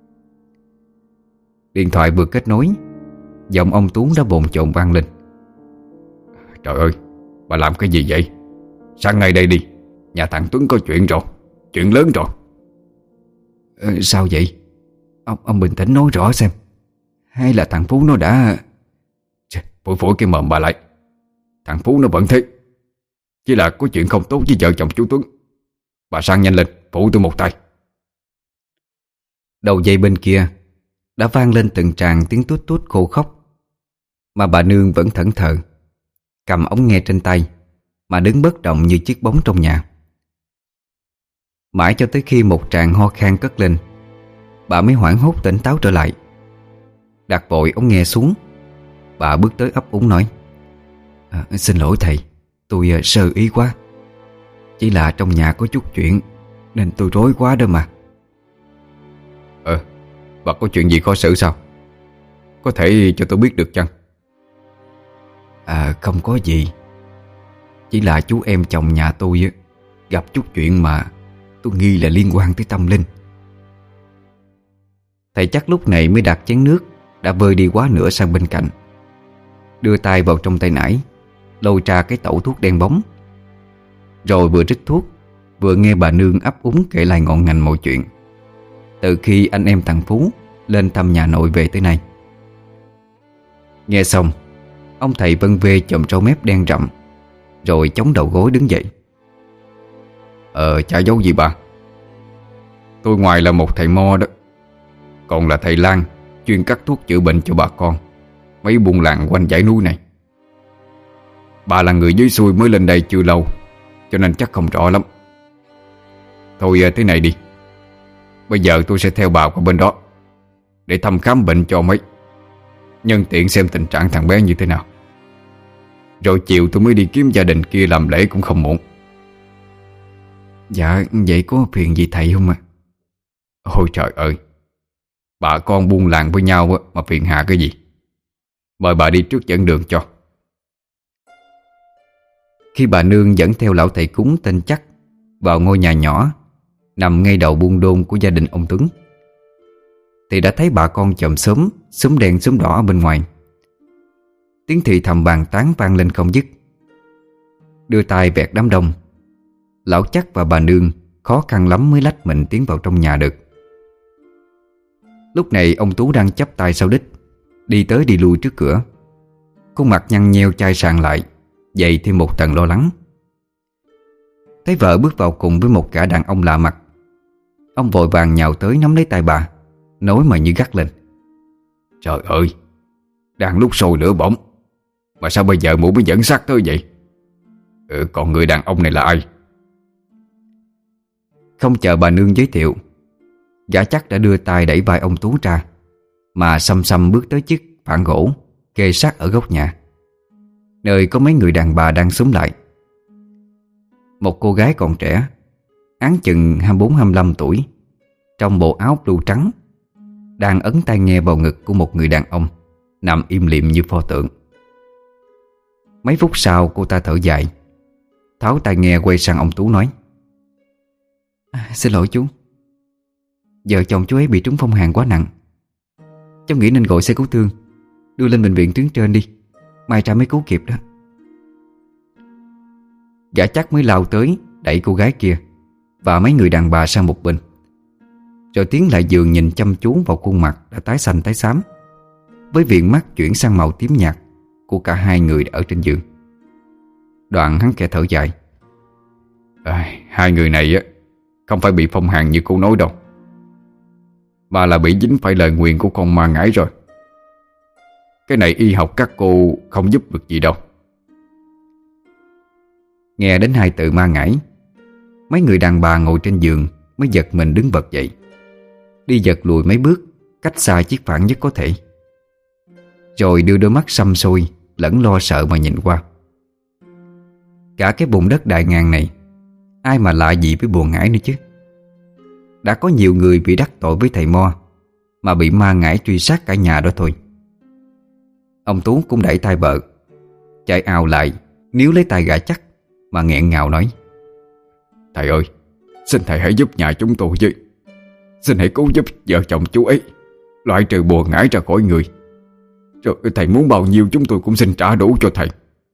Speaker 1: Điện thoại vừa kết nối, giọng ông Tú đã bồn chồn vang lên:
Speaker 3: Trời ơi, bà làm cái gì vậy? Sang ngay đây đi, nhà thằng Tuấn có chuyện rồi. Chuyện lớn rồi.
Speaker 1: ờ, Sao vậy? Ông, ông bình tĩnh nói rõ xem. Hay là thằng Phú nó đã...
Speaker 3: Chà, phủi phủi cái mồm bà lại. Thằng Phú nó vẫn thế. Chỉ là có chuyện không tốt với vợ chồng chú Tuấn. Bà sang nhanh lên, phụ tôi một tay.
Speaker 1: Đầu dây bên kia đã vang lên từng tràng tiếng tút tút khô khóc, mà bà nương vẫn thẫn thờ, cầm ống nghe trên tay mà đứng bất động như chiếc bóng trong nhà. Mãi cho tới khi một tràng ho khan cất lên, bà mới hoảng hốt tỉnh táo trở lại. Đặt vội ống nghe xuống, bà bước tới ấp úng nói: à, Xin lỗi thầy, tôi uh, sơ ý quá. Chỉ là trong nhà có chút chuyện nên tôi rối quá đó mà.
Speaker 3: Ờ, bà có chuyện gì khó xử sao? Có thể cho tôi biết được chăng?
Speaker 1: À không có gì. Chỉ là chú em chồng nhà tôi gặp chút chuyện mà tôi nghi là liên quan tới tâm linh. Thầy Chắc lúc này mới đặt chén nước đã vơi đi quá nửa sang bên cạnh, đưa tay vào trong tay nải, lôi ra cái tẩu thuốc đen bóng, rồi vừa rít thuốc vừa nghe bà nương ấp úng kể lại ngọn ngành mọi chuyện từ khi anh em thằng Phú lên thăm nhà nội về tới nay. Nghe xong, ông thầy vân vê chòm râu mép đen rậm, rồi chống đầu gối đứng dậy.
Speaker 3: Ờ, chả giấu gì bà. Tôi ngoài là một thầy mo đó, còn là thầy lang chuyên cắt thuốc chữa bệnh cho bà con mấy buôn làng quanh dãy núi này. Bà là người dưới xuôi mới lên đây chưa lâu, cho nên chắc không rõ lắm. Thôi thế này đi, bây giờ tôi sẽ theo bà qua bên đó để thăm khám bệnh cho mấy, nhân tiện xem tình trạng thằng bé như thế nào. Rồi chiều tôi mới đi kiếm gia đình kia làm lễ cũng không muộn.
Speaker 1: Dạ vậy có phiền gì thầy không ạ? À?
Speaker 3: Ôi trời ơi, bà con buôn làng với nhau mà phiền hà cái gì. Mời bà đi trước dẫn đường cho.
Speaker 1: Khi bà nương dẫn theo lão thầy cúng tên Chắc vào ngôi nhà nhỏ nằm ngay đầu buôn đôn của gia đình ông Tuấn, thì đã thấy bà con chòm xóm xúm đen xúm đỏ ở bên ngoài. Tiếng thì thầm bàn tán vang lên không dứt. Đưa tay vẹt đám đông, lão Chắc và bà nương khó khăn lắm mới lách mình tiến vào trong nhà được. Lúc này ông Tú đang chắp tay sau đít, đi tới đi lui trước cửa, khuôn mặt nhăn nheo chai sàn lại, dày thêm một tầng lo lắng. Thấy vợ bước vào cùng với một gã đàn ông lạ mặt, ông vội vàng nhào tới nắm lấy tay bà, nói mà như gắt lên:
Speaker 3: Trời ơi, đang lúc sôi lửa bỏng mà sao bây giờ mụ mới dẫn xác tới vậy? Ừ, còn người đàn ông này là ai?
Speaker 1: Không chờ bà nương giới thiệu, gã Chắc đã đưa tay đẩy vai ông Tú ra, mà xăm xăm bước tới chiếc phản gỗ kê sát ở góc nhà, nơi có mấy người đàn bà đang xúm lại. Một cô gái còn trẻ, áng chừng hai mươi bốn hai mươi lăm tuổi, trong bộ áo blue trắng, đang ấn tai nghe vào ngực của một người đàn ông nằm im lìm như pho tượng. Mấy phút sau cô ta thở dài, tháo tai nghe quay sang ông Tú nói: à, Xin lỗi chú, vợ chồng chú ấy bị trúng phong hàn quá nặng. Cháu nghĩ nên gọi xe cứu thương đưa lên bệnh viện tuyến trên đi, mai ra mới cứu kịp đó. Gã Chắc mới lao tới đẩy cô gái kia và mấy người đàn bà sang một bên, rồi tiến lại giường nhìn chăm chú vào khuôn mặt đã tái xanh tái xám, với viền mắt chuyển sang màu tím nhạt của cả hai người ở trên giường. Đoạn hắn kẻ thở dài:
Speaker 3: à, Hai người này á không phải bị phong hàn như cô nói đâu, mà là bị dính phải lời nguyền của con ma ngải rồi. Cái này y học các cô không giúp được gì đâu.
Speaker 1: Nghe đến hai từ ma ngải, mấy người đàn bà ngồi trên giường mới giật mình đứng bật dậy, đi giật lùi mấy bước, cách xa chiếc phản nhất có thể. Rồi đưa đôi mắt săm sôi lẫn lo sợ mà nhìn qua. Cả cái vùng đất đại ngàn này, ai mà lạ gì với bùa ngải nữa chứ. Đã có nhiều người bị đắc tội với thầy Mo mà bị ma ngải truy sát cả nhà đó thôi. Ông Tú cũng đẩy tay vợ, chạy ào lại níu lấy tay gã chắc mà nghẹn ngào nói:
Speaker 3: Thầy ơi, xin thầy hãy giúp nhà chúng tôi với. Xin hãy cứu giúp vợ chồng chú ấy loại trừ bùa ngải ra khỏi người. Rồi thầy muốn bao nhiêu chúng tôi cũng xin trả đủ cho thầy.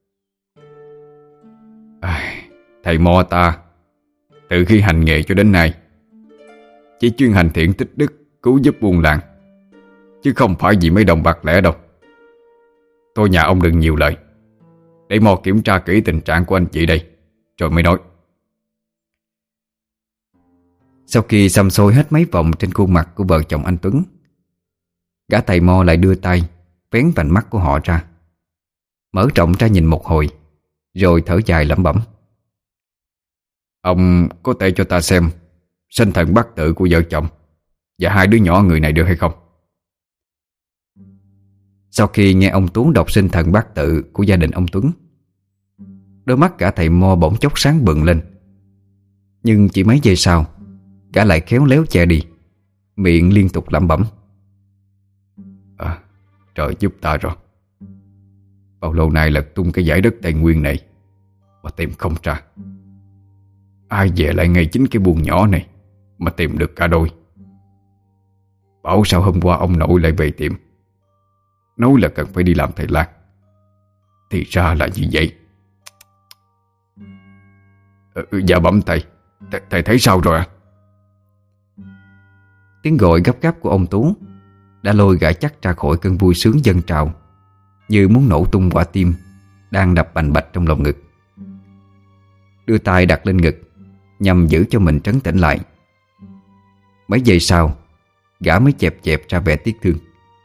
Speaker 2: À, thầy Mo ta từ khi hành nghề cho đến nay chỉ chuyên hành thiện tích đức, cứu giúp buôn làng, chứ không phải vì mấy đồng bạc lẻ đâu. Tôi nhà ông đừng nhiều lời, để Mo kiểm tra kỹ tình trạng của anh chị đây rồi mới nói.
Speaker 1: Sau khi xăm xôi hết mấy vòng trên khuôn mặt của vợ chồng anh Tuấn, gã thầy Mo lại đưa tay vén vành mắt của họ ra, mở rộng ra nhìn một hồi, rồi thở dài lẩm bẩm:
Speaker 2: Ông có thể cho ta xem sinh thần bát tự của vợ chồng và hai đứa nhỏ người này được hay không?
Speaker 1: Sau khi nghe ông Tú đọc sinh thần bát tự của gia đình ông Tuấn, đôi mắt cả thầy Mo bỗng chốc sáng bừng lên. Nhưng chỉ mấy giây sau, gã lại khéo léo che đi, miệng liên tục lẩm bẩm:
Speaker 2: À, trời giúp ta rồi. Bao lâu nay lật tung cái dải đất Tây Nguyên này mà tìm không ra. Ai về lại ngay chính cái buồng nhỏ này mà tìm được cả đôi. Bảo sao hôm qua ông nội lại về tìm, nói là cần phải đi làm thầy lang. Thì ra là như vậy. ừ, Dạ bẩm thầy. Th Thầy thấy sao rồi à?
Speaker 1: Tiếng gọi gấp gáp của ông Tú đã lôi gã chắc ra khỏi cơn vui sướng dâng trào, như muốn nổ tung quả tim đang đập bành bạch trong lồng ngực. Đưa tay đặt lên ngực nhằm giữ cho mình trấn tĩnh lại. Mấy giây sau, gã mới chẹp chẹp ra vẻ tiếc thương.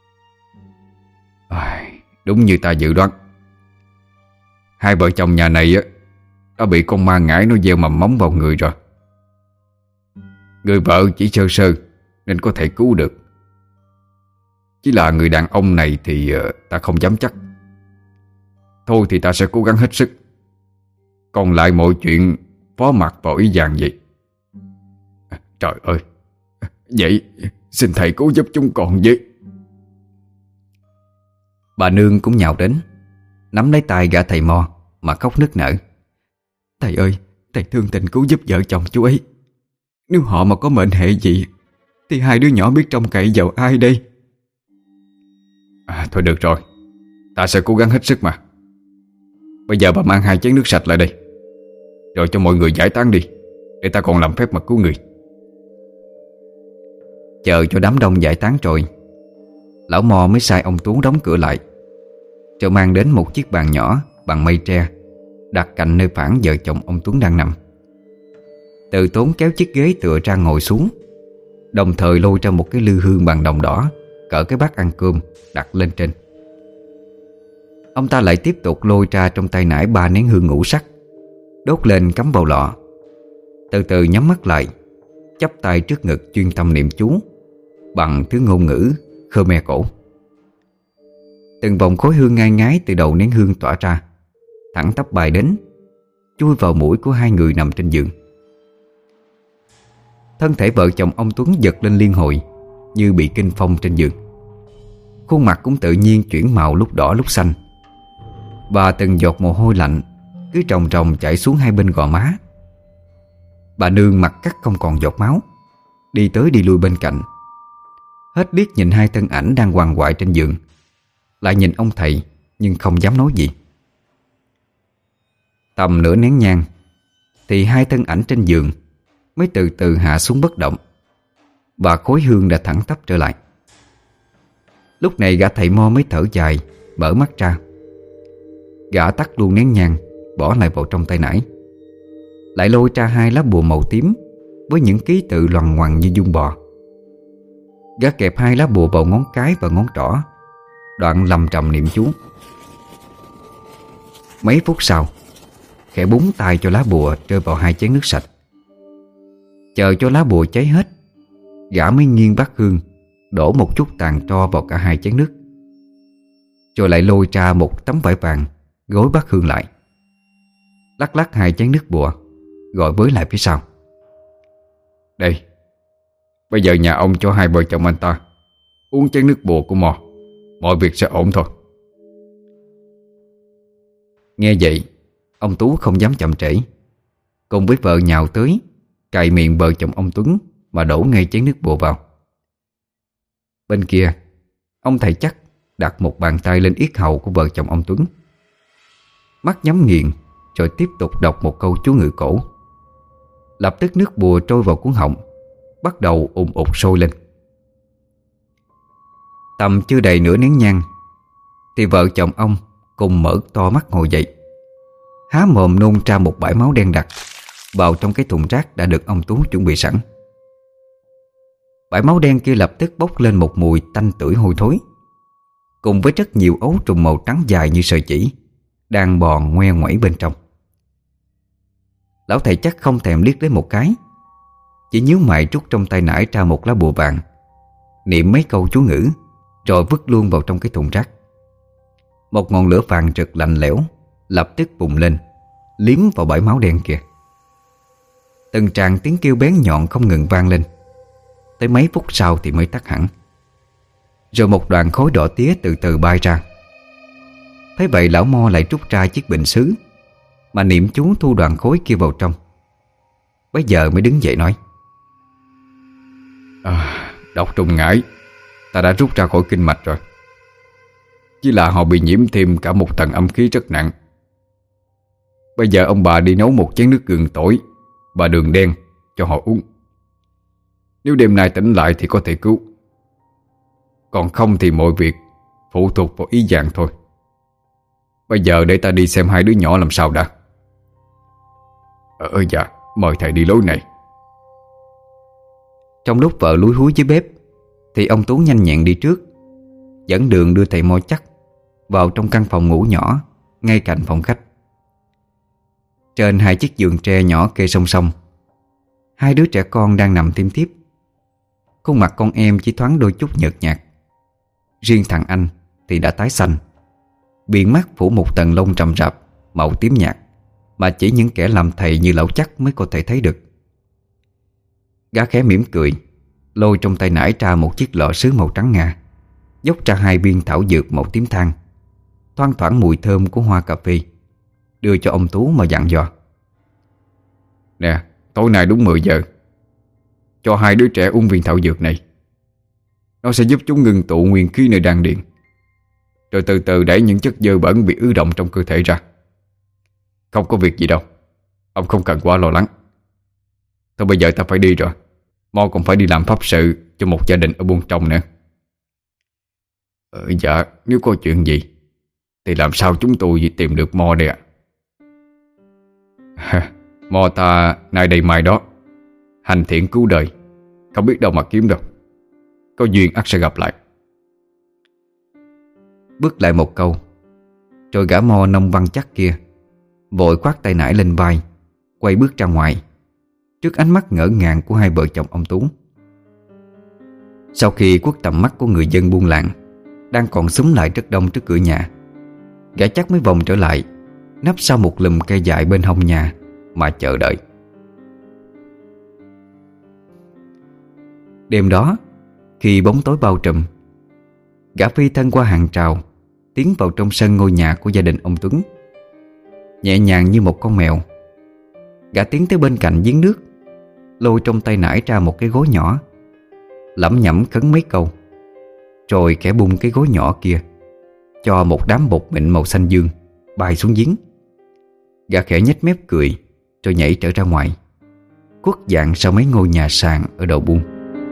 Speaker 2: À, đúng như ta dự đoán, hai vợ chồng nhà này á đã bị con ma ngải nó gieo mầm móng vào người rồi. Người vợ chỉ sơ sơ nên có thể cứu được, chỉ là người đàn ông này thì uh, ta không dám chắc. Thôi thì ta sẽ cố gắng hết sức, còn lại mọi chuyện phó mặc vào ý vàng vậy. À, trời ơi, vậy xin thầy cứu giúp chúng con với.
Speaker 1: Bà Nương cũng nhào đến, nắm lấy tay gã thầy Mo mà khóc nức nở: Thầy ơi, thầy thương tình cứu giúp vợ chồng chú ấy. Nếu họ mà có mệnh hệ gì thì hai đứa nhỏ biết trông cậy vào ai đây?
Speaker 2: À, thôi được rồi, ta sẽ cố gắng hết sức mà. Bây giờ bà mang hai chén nước sạch lại đây, rồi cho mọi người giải tán đi, để ta còn làm phép mà cứu người.
Speaker 1: Chờ cho đám đông giải tán rồi, lão Mo mới sai ông Tú đóng cửa lại, rồi mang đến một chiếc bàn nhỏ bằng mây tre đặt cạnh nơi phản vợ chồng ông Tuấn đang nằm. Từ Tốn kéo chiếc ghế tựa ra ngồi xuống, đồng thời lôi ra một cái lư hương bằng đồng đỏ cỡ cái bát ăn cơm đặt lên trên. Ông ta lại tiếp tục lôi ra trong tay nải ba nén hương ngũ sắc, đốt lên cắm vào lọ. Từ từ nhắm mắt lại, chắp tay trước ngực chuyên tâm niệm chú bằng thứ ngôn ngữ Khmer cổ. Từng vòng khói hương ngai ngái từ đầu nén hương tỏa ra, thẳng tắp bay đến, chui vào mũi của hai người nằm trên giường. Thân thể vợ chồng ông Tuấn giật lên liên hồi như bị kinh phong trên giường. Khuôn mặt cũng tự nhiên chuyển màu lúc đỏ lúc xanh, và từng giọt mồ hôi lạnh cứ trồng trồng chảy xuống hai bên gò má. Bà Nương mặt cắt không còn giọt máu, đi tới đi lui bên cạnh, hết liếc nhìn hai thân ảnh đang quằn quại trên giường, lại nhìn ông thầy nhưng không dám nói gì. Tầm nửa nén nhang thì hai thân ảnh trên giường mới từ từ hạ xuống bất động, và khối hương đã thẳng tắp trở lại. Lúc này gã thầy Mo mới thở dài, mở mắt ra. Gã tắt luôn nén nhang, bỏ lại vào trong tay nải, lại lôi ra hai lá bùa màu tím với những ký tự loằng ngoằng như dung bò. Gã kẹp hai lá bùa vào ngón cái và ngón trỏ, đoạn lầm trầm niệm chú. Mấy phút sau, khẽ búng tay cho lá bùa rơi vào hai chén nước sạch. Chờ cho lá bùa cháy hết, gã mới nghiêng bát hương, đổ một chút tàn tro vào cả hai chén nước, rồi lại lôi ra một tấm vải vàng gối bát hương lại, lắc lắc hai chén nước bùa, gọi với lại phía sau:
Speaker 3: Đây, bây giờ nhà ông cho hai vợ chồng anh ta uống chén nước bùa của mò, mọi việc sẽ ổn thôi.
Speaker 1: Nghe vậy, ông Tú không dám chậm trễ, cùng với vợ nhào tới, cài miệng vợ chồng ông Tuấn mà đổ ngay chén nước bùa vào. Bên kia, ông thầy Chắc đặt một bàn tay lên yết hầu của vợ chồng ông Tuấn, mắt nhắm nghiền, rồi tiếp tục đọc một câu chú ngữ cổ. Lập tức nước bùa trôi vào cuống họng, bắt đầu ùn ụt sôi lên. Tầm chưa đầy nửa nén nhang thì vợ chồng ông cùng mở to mắt ngồi dậy, há mồm nôn ra một bãi máu đen đặc vào trong cái thùng rác đã được ông Tú chuẩn bị sẵn. Bãi máu đen kia lập tức bốc lên một mùi tanh tưởi hôi thối, cùng với rất nhiều ấu trùng màu trắng dài như sợi chỉ đang bò ngoe ngoẩy bên trong. Lão thầy Chắc không thèm liếc lấy một cái, chỉ nhíu mày trút trong tay nải ra một lá bùa vàng, niệm mấy câu chú ngữ, rồi vứt luôn vào trong cái thùng rác. Một ngọn lửa vàng rực lạnh lẽo lập tức bùng lên, liếm vào bãi máu đen kia. Từng tràng tiếng kêu bén nhọn không ngừng vang lên, tới mấy phút sau thì mới tắt hẳn. Rồi một đoàn khói đỏ tía từ từ bay ra. Thấy vậy, lão Mo lại rút ra chiếc bình sứ mà niệm chú thu đoàn khói kia vào trong. Bấy giờ mới đứng dậy nói:
Speaker 3: à, Độc trùng ngải ta đã rút ra khỏi kinh mạch rồi, chỉ là họ bị nhiễm thêm cả một tầng âm khí rất nặng. Bây giờ ông bà đi nấu một chén nước gừng tỏi và đường đen cho họ uống. Nếu đêm nay tỉnh lại thì có thể cứu, còn không thì mọi việc phụ thuộc vào ý dạng thôi. Bây giờ để ta đi xem hai đứa nhỏ làm sao đã. Ờ dạ, mời thầy đi lối này.
Speaker 1: Trong lúc vợ lúi húi dưới bếp thì ông Tú nhanh nhẹn đi trước, dẫn đường đưa thầy Mo Chắc vào trong căn phòng ngủ nhỏ ngay cạnh phòng khách. Trên hai chiếc giường tre nhỏ kê song song, hai đứa trẻ con đang nằm thiêm thiếp. Khuôn mặt con em chỉ thoáng đôi chút nhợt nhạt, riêng thằng anh thì đã tái xanh, viền mắt phủ một tầng lông rậm rạp màu tím nhạt mà chỉ những kẻ làm thầy như lão Chắc mới có thể thấy được. Gã khẽ mỉm cười, lôi trong tay nải ra một chiếc lọ sứ màu trắng ngà, dốc ra hai viên thảo dược màu tím than, thoang thoảng mùi thơm của hoa cà phê, đưa cho ông Tú mà dặn dò:
Speaker 3: Nè, tối nay đúng mười giờ cho hai đứa trẻ uống viên thảo dược này. Nó sẽ giúp chúng ngưng tụ nguyên khí nơi đan điền, rồi từ từ đẩy những chất dơ bẩn bị ứ động trong cơ thể ra. Không có việc gì đâu, ông không cần quá lo lắng. Thôi bây giờ ta phải đi rồi, Mo còn phải đi làm pháp sự cho một gia đình ở buôn trong nữa. Ờ, dạ, nếu có chuyện gì thì làm sao chúng tôi tìm được Mo đây ạ? À? Mo ta nay đây mai đó, hành thiện cứu đời, không biết đâu mà kiếm đâu. Có duyên ắt sẽ gặp lại.
Speaker 1: Bước lại một câu, rồi gã Mo nông văn Chắc kia vội khoác tay nải lên vai, quay bước ra ngoài trước ánh mắt ngỡ ngàng của hai vợ chồng ông Tú. Sau khi quất tầm mắt của người dân buôn làng đang còn xúm lại rất đông trước cửa nhà, gã Chắc mới vòng trở lại, nấp sau một lùm cây dại bên hông nhà mà chờ đợi. Đêm đó, khi bóng tối bao trùm, gã phi thân qua hàng rào, tiến vào trong sân ngôi nhà của gia đình ông Tuấn. Nhẹ nhàng như một con mèo, gã tiến tới bên cạnh giếng nước, lôi trong tay nải ra một cái gối nhỏ, lẩm nhẩm khấn mấy câu, rồi khẽ bung cái gối nhỏ kia cho một đám bột mịn màu xanh dương bay xuống giếng. Gã khẽ nhếch mép cười, rồi nhảy trở ra ngoài, khuất dạng sau mấy ngôi nhà sàn ở đầu buôn.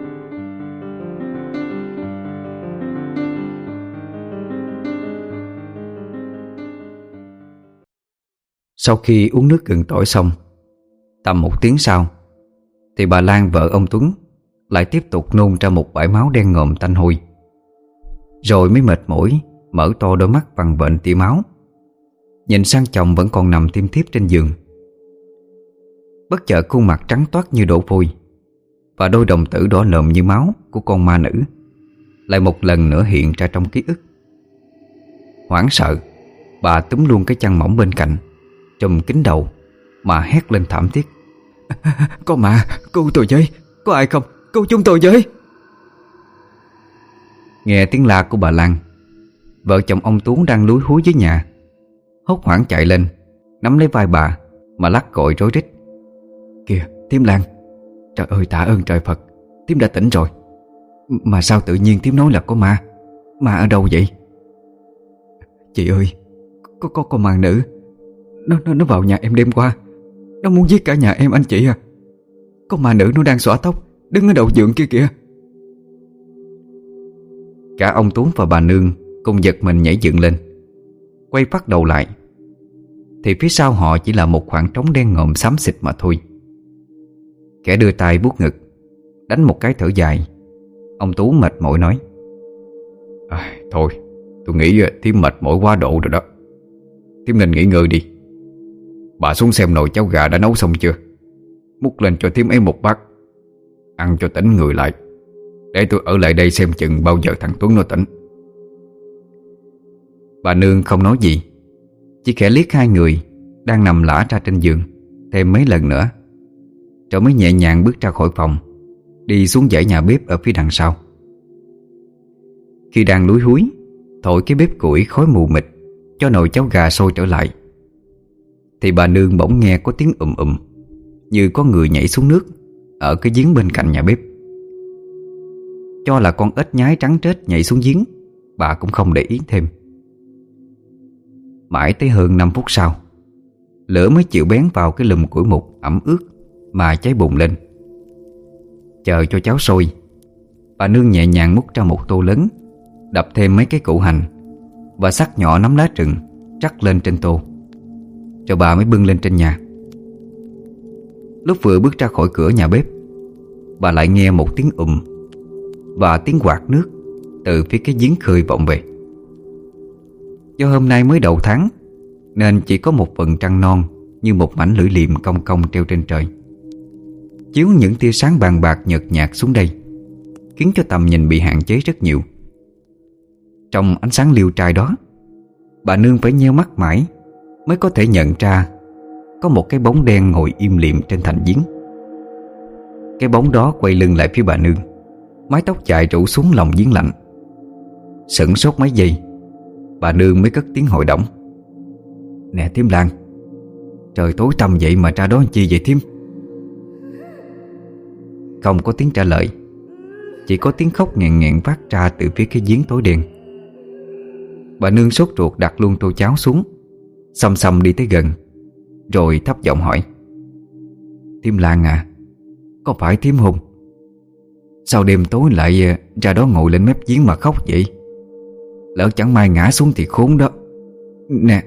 Speaker 1: Sau khi uống nước gừng tỏi xong, tầm một tiếng sau thì bà Lan vợ ông Tuấn lại tiếp tục nôn ra một bãi máu đen ngòm tanh hôi, rồi mới mệt mỏi mở to đôi mắt vằn vện tia máu. nhìn sang chồng vẫn còn nằm thiêm thiếp trên giường. Bất chợt khuôn mặt trắng toát như đổ vôi và đôi đồng tử đỏ lòm như máu của con ma nữ lại một lần nữa hiện ra trong ký ức. Hoảng sợ, bà túm luôn cái chăn mỏng bên cạnh, trùm kín đầu mà hét lên thảm thiết: "Có ma, cứu tôi với! Có ai không? Cứu chúng tôi với!" Nghe tiếng la của bà Lan, vợ chồng ông Tú đang lúi húi dưới nhà hốt hoảng chạy lên, nắm lấy vai bà mà lắc gọi rối rít: "Kìa, thím Lan! Trời ơi, tạ ơn trời Phật, thím đã tỉnh rồi. Mà sao tự nhiên thím nói là có ma? Ma ở đâu vậy?" "Chị ơi, có có con ma nữ. Nó nó nó vào nhà em đêm qua. Nó muốn giết cả nhà em anh chị à. Con ma nữ nó đang xõa tóc, đứng ở đầu giường kia kìa." Cả ông Tú và bà Nương cùng giật mình nhảy dựng lên, quay phát đầu lại thì phía sau họ chỉ là một khoảng trống đen ngòm xám xịt mà thôi. Kẻ đưa tay vuốt ngực, đánh một cái thở dài. Ông Tú mệt mỏi nói:
Speaker 2: À, thôi, tôi nghĩ thím mệt mỏi quá độ rồi đó. Thím nên nghỉ ngơi đi. Bà xuống xem nồi cháo gà đã nấu xong chưa, múc lên cho thím ấy một bát, ăn cho tỉnh người lại, để tôi ở lại đây xem chừng bao giờ thằng Tuấn nó tỉnh.
Speaker 1: Bà Nương không nói gì, chỉ khẽ liếc hai người đang nằm lả ra trên giường thêm mấy lần nữa, rồi mới nhẹ nhàng bước ra khỏi phòng, đi xuống dãy nhà bếp ở phía đằng sau. Khi đang lúi húi thổi cái bếp củi khói mù mịt cho nồi cháo gà sôi trở lại, thì bà Nương bỗng nghe có tiếng ùm ùm như có người nhảy xuống nước ở cái giếng bên cạnh nhà bếp. Cho là con ếch nhái trắng trết nhảy xuống giếng, bà cũng không để ý thêm. Mãi tới hơn năm phút sau, lửa mới chịu bén vào cái lùm củi mục ẩm ướt mà cháy bùng lên. Chờ cho cháo sôi, bà Nương nhẹ nhàng múc ra một tô lớn, đập thêm mấy cái củ hành và sắc nhỏ nắm lá trừng rắc lên trên tô, rồi bà mới bưng lên trên nhà. Lúc vừa bước ra khỏi cửa nhà bếp, bà lại nghe một tiếng ùm và tiếng quạt nước từ phía cái giếng khơi vọng về. Do hôm nay mới đầu tháng nên chỉ có một phần trăng non như một mảnh lưỡi liềm cong cong treo trên trời, chiếu những tia sáng bàn bạc nhợt nhạt xuống đây, khiến cho tầm nhìn bị hạn chế rất nhiều. Trong ánh sáng liêu trai đó, bà Nương phải nheo mắt mãi mới có thể nhận ra có một cái bóng đen ngồi im lìm trên thành giếng. Cái bóng đó quay lưng lại phía bà Nương, mái tóc dài rủ xuống lòng giếng lạnh. Sửng sốt mấy giây, bà Nương mới cất tiếng hội động: "Nè thím Lan, trời tối tăm vậy mà ra đó chi vậy thím?" Không có tiếng trả lời, chỉ có tiếng khóc nghẹn nghẹn phát ra từ phía cái giếng tối đen. Bà Nương sốt ruột đặt luôn tô cháo xuống, xăm xăm đi tới gần, rồi thấp giọng hỏi: "Thím Lan à, có phải thím hùng? Sao đêm tối lại ra đó ngồi lên mép giếng mà khóc vậy? Lỡ chẳng may ngã xuống thì khốn đó. Nè."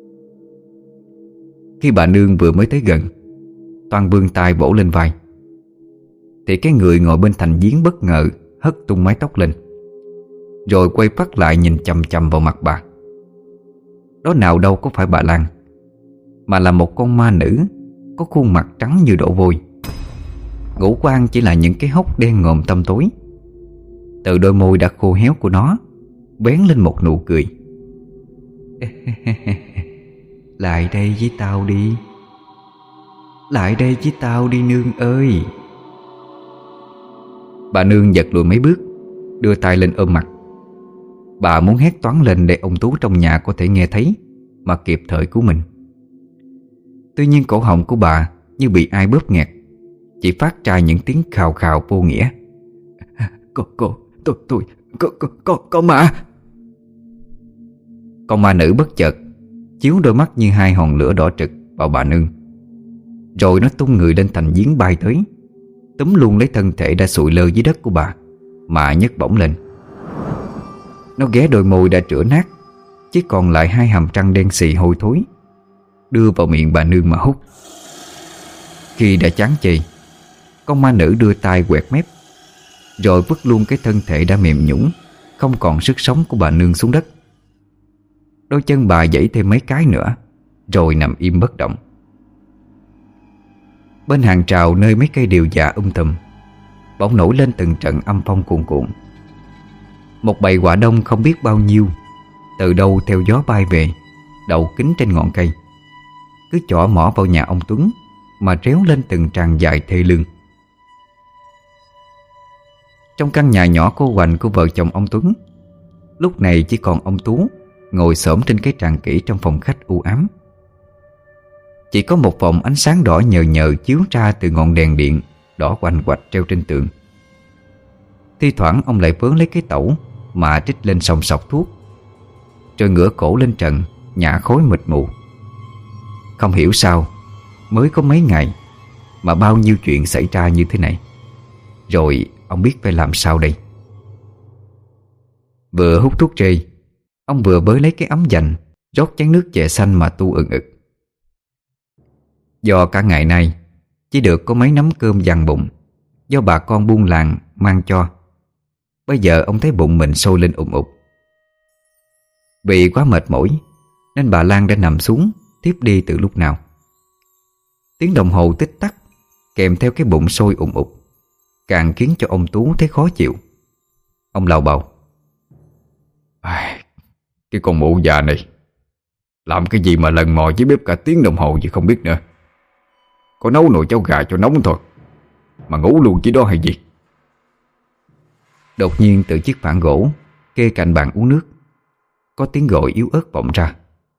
Speaker 1: Khi bà Nương vừa mới tới gần, Toan vươn tay vỗ lên vai, thì cái người ngồi bên thành giếng bất ngờ hất tung mái tóc lên, rồi quay phát lại nhìn chằm chằm vào mặt bà. Đó nào đâu có phải bà Lan, mà là một con ma nữ có khuôn mặt trắng như đổ vôi. Ngũ quan chỉ là những cái hốc đen ngòm tăm tối. Từ đôi môi đã khô héo của nó bén lên một nụ cười. "Lại đây với tao đi, lại đây với tao đi Nương ơi." Bà Nương giật lùi mấy bước, đưa tay lên ôm mặt. Bà muốn hét toáng lên để ông Tú trong nhà có thể nghe thấy mà kịp thời cứu mình. Tuy nhiên cổ họng của bà như bị ai bóp nghẹt, chỉ phát ra những tiếng khào khào vô nghĩa. Cô, cô, tôi, tôi, có, có, có, có ma." Con ma nữ bất chợt chiếu đôi mắt như hai hòn lửa đỏ trực vào bà Nương, rồi nó tung người lên thành giếng bay tới, túm luôn lấy thân thể đã sụi lơ dưới đất của bà mà nhấc bổng lên. Nó ghé đôi môi đã rửa nát, chỉ còn lại hai hàm răng đen xì hôi thối, đưa vào miệng bà Nương mà hút. Khi đã chán chê, con ma nữ đưa tay quẹt mép, rồi vứt luôn cái thân thể đã mềm nhũn, không còn sức sống của bà Nương xuống đất. Đôi chân bà giãy thêm mấy cái nữa, rồi nằm im bất động. Bên hàng trào nơi mấy cây điều dạ um tùm, bỗng nổi lên từng trận âm phong cuồn cuộn. Một bầy quả đông không biết bao nhiêu từ đâu theo gió bay về, đậu kín trên ngọn cây, cứ chỏ mỏ vào nhà ông Tuấn mà réo lên từng tràng dài thê lương. Trong căn nhà nhỏ cô quạnh của vợ chồng ông Tuấn, lúc này chỉ còn ông Tú ngồi xổm trên cái tràng kỹ trong phòng khách u ám. Chỉ có một vòng ánh sáng đỏ nhờ nhờ chiếu ra từ ngọn đèn điện đỏ quanh quạch treo trên tường. Thi thoảng ông lại vớn lấy cái tẩu mà trích lên sòng sọc thuốc, rồi ngửa cổ lên trần nhả khói mịt mù. Không hiểu sao mới có mấy ngày mà bao nhiêu chuyện xảy ra như thế này. Rồi ông biết phải làm sao đây. Vừa hút thuốc rê, ông vừa bới lấy cái ấm dành rót chén nước chè xanh mà tu ừng ực. Do cả ngày nay chỉ được có mấy nắm cơm dằn bụng do bà con buôn làng mang cho, bây giờ ông thấy bụng mình sôi lên ủng ục. Vì quá mệt mỏi nên bà Lan đã nằm xuống tiếp đi từ lúc nào. Tiếng đồng hồ tích tắc kèm theo cái bụng sôi ủng ục càng khiến cho ông Tú thấy khó chịu. Ông lầu bầu:
Speaker 2: Cái con mụ già này làm cái gì mà lần mò dưới bếp cả tiếng đồng hồ gì không biết nữa. Có nấu nồi cháo gà cho nóng thôi mà ngủ luôn chỉ đó hay gì.
Speaker 1: Đột nhiên từ chiếc phản gỗ kê cạnh bàn uống nước, có tiếng gọi yếu ớt vọng ra: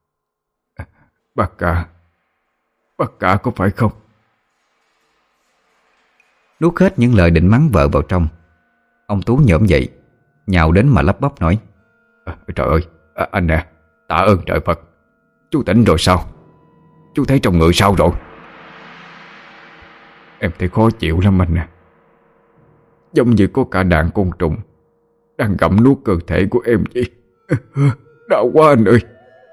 Speaker 2: Bác cả, bác cả có phải không?
Speaker 1: Nuốt hết những lời định mắng vợ vào trong, ông Tú nhổm dậy, nhào đến mà lắp bắp nói:
Speaker 2: à, Trời ơi, à, anh nè, tạ ơn trời Phật. Chú tỉnh rồi sao? Chú thấy trong người sao rồi? Em thấy khó chịu lắm anh nè. Giống như có cả đàn côn trùng đang gặm nuốt cơ thể của em vậy. Đau quá anh ơi.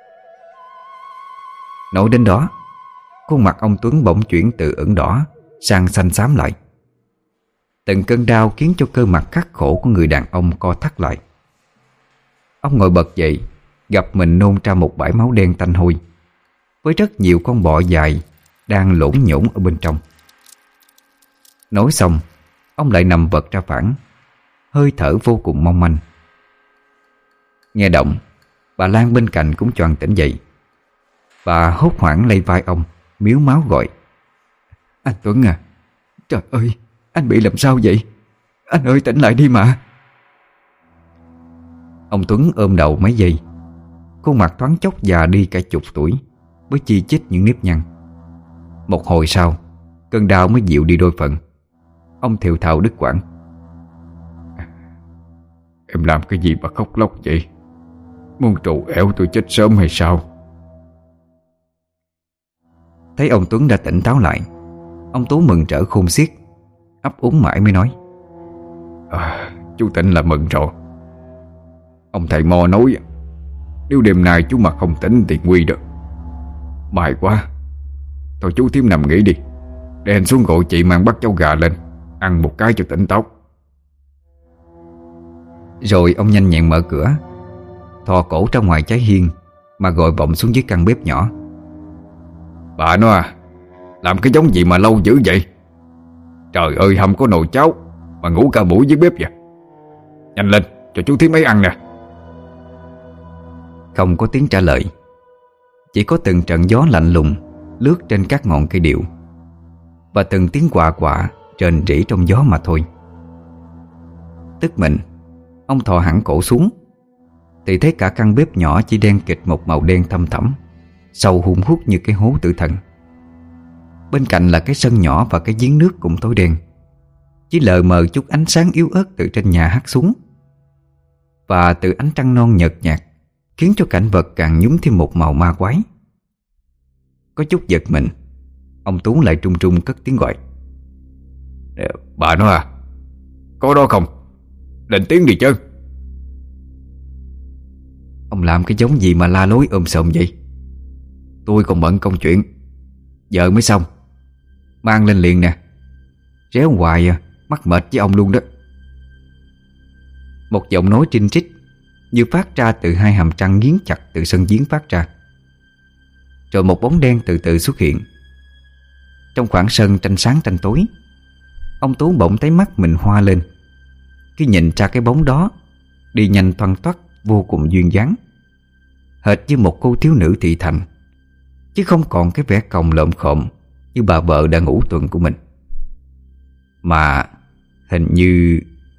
Speaker 1: Nói đến đó, khuôn mặt ông Tuấn bỗng chuyển từ ửng đỏ sang xanh xám lại. Từng cơn đau khiến cho cơ mặt khắc khổ của người đàn ông co thắt lại. Ông ngồi bật dậy, gặp mình nôn ra một bãi máu đen tanh hôi, với rất nhiều con bọ dài đang lổn nhổn ở bên trong. Nói xong, ông lại nằm vật ra phản, hơi thở vô cùng mong manh. Nghe động, bà Lan bên cạnh cũng choàng tỉnh dậy. Bà hốt hoảng lay vai ông, miếu máu gọi: Anh Tuấn à, trời ơi, anh bị làm sao vậy? Anh ơi, tỉnh lại đi mà. Ông Tuấn ôm đầu mấy giây, khuôn mặt thoáng chốc già đi cả chục tuổi, với chi chít những nếp nhăn. Một hồi sau, cơn đau mới dịu đi đôi phần. Ông thều thào đứt quãng:
Speaker 2: Em làm cái gì mà khóc lóc vậy? Muốn trù ẻo tôi chết sớm hay sao?
Speaker 1: Thấy ông Tuấn đã tỉnh táo lại, ông Tú mừng rỡ khôn xiết, ấp úng mãi mới nói:
Speaker 2: à, Chú tỉnh là mừng rồi. Ông thầy Mo nói nếu đêm nay chú mà không tỉnh thì nguy đó. May quá. Thôi chú thím nằm nghỉ đi, để anh xuống gọi chị mang bát cháo gà lên ăn một cái cho tỉnh táo.
Speaker 1: Rồi ông nhanh nhẹn mở cửa, thò cổ ra ngoài trái hiên mà gọi vọng xuống dưới căn bếp nhỏ:
Speaker 2: Bà nó à, làm cái giống gì mà lâu dữ vậy? Trời ơi, hầm có nồi cháo mà ngủ cả buổi dưới bếp vậy. Nhanh lên cho chú thím ấy ăn nè.
Speaker 1: Không có tiếng trả lời, chỉ có từng trận gió lạnh lùng lướt trên các ngọn cây điệu, và từng tiếng quạ quạ rền rĩ trong gió mà thôi. Tức mình, ông thò hẳn cổ xuống thì thấy cả căn bếp nhỏ chỉ đen kịt một màu đen thâm thẳm, sâu hun hút như cái hố tử thần. Bên cạnh là cái sân nhỏ và cái giếng nước cũng tối đen, chỉ lờ mờ chút ánh sáng yếu ớt từ trên nhà hắt xuống. Và từ ánh trăng non nhợt nhạt khiến cho cảnh vật càng nhúm thêm một màu ma quái. Có chút giật mình, ông Tú lại trung trung cất tiếng gọi:
Speaker 2: Bà nó à, có đó không? Lên tiếng đi chứ.
Speaker 1: Ông làm cái giống gì mà la lối ôm sòm vậy? Tôi còn bận công chuyện, giờ mới xong. Mang lên liền nè. Réo hoài à, mắc mệt với ông luôn đó. Một giọng nói trinh trích như phát ra từ hai hàm răng nghiến chặt từ sân giếng phát ra. Rồi một bóng đen từ từ xuất hiện. Trong khoảng sân tranh sáng tranh tối, ông Tú bỗng thấy mắt mình hoa lên khi nhìn ra cái bóng đó đi nhanh thoăn thoắt, vô cùng duyên dáng, hệt như một cô thiếu nữ thị thành, chứ không còn cái vẻ còng lợm khộm như bà vợ đã ngủ tuần của mình. Mà hình như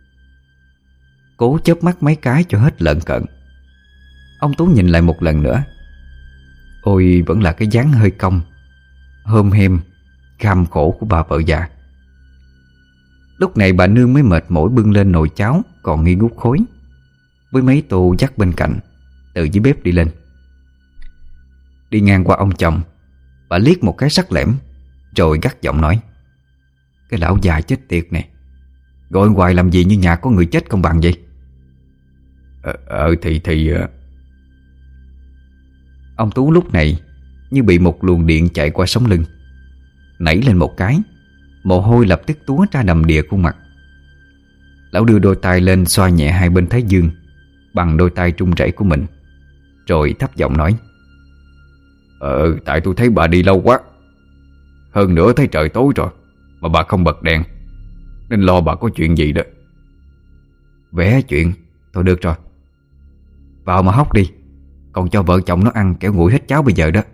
Speaker 1: cố chớp mắt mấy cái cho hết lợn cợn. Ông Tú nhìn lại một lần nữa. Ôi, vẫn là cái dáng hơi cong, hôm hem, cam khổ của bà vợ già. Lúc này bà nương mới mệt mỏi bưng lên nồi cháo còn nghi ngút khói, với mấy tô dắt bên cạnh, từ dưới bếp đi lên. Đi ngang qua ông chồng, bà liếc một cái sắc lẻm, rồi gắt giọng nói: "Cái lão già chết tiệt này, gọi hoài làm gì như nhà có người chết không bằng vậy?"
Speaker 2: Ờ, ờ thì thì
Speaker 1: Ông Tú lúc này như bị một luồng điện chạy qua sống lưng, nảy lên một cái, mồ hôi lập tức túa ra đầm đìa khuôn mặt. Lão đưa đôi tay lên xoa nhẹ hai bên thái dương bằng đôi tay trung rẩy của mình, rồi thấp giọng nói:
Speaker 2: Ờ tại tôi thấy bà đi lâu quá, hơn nữa thấy trời tối rồi mà bà không bật đèn, nên lo bà có chuyện gì đó.
Speaker 1: Vẽ chuyện, thôi được rồi, vào mà hóc đi, còn cho vợ chồng nó ăn kẻo nguội hết cháo bây giờ đó.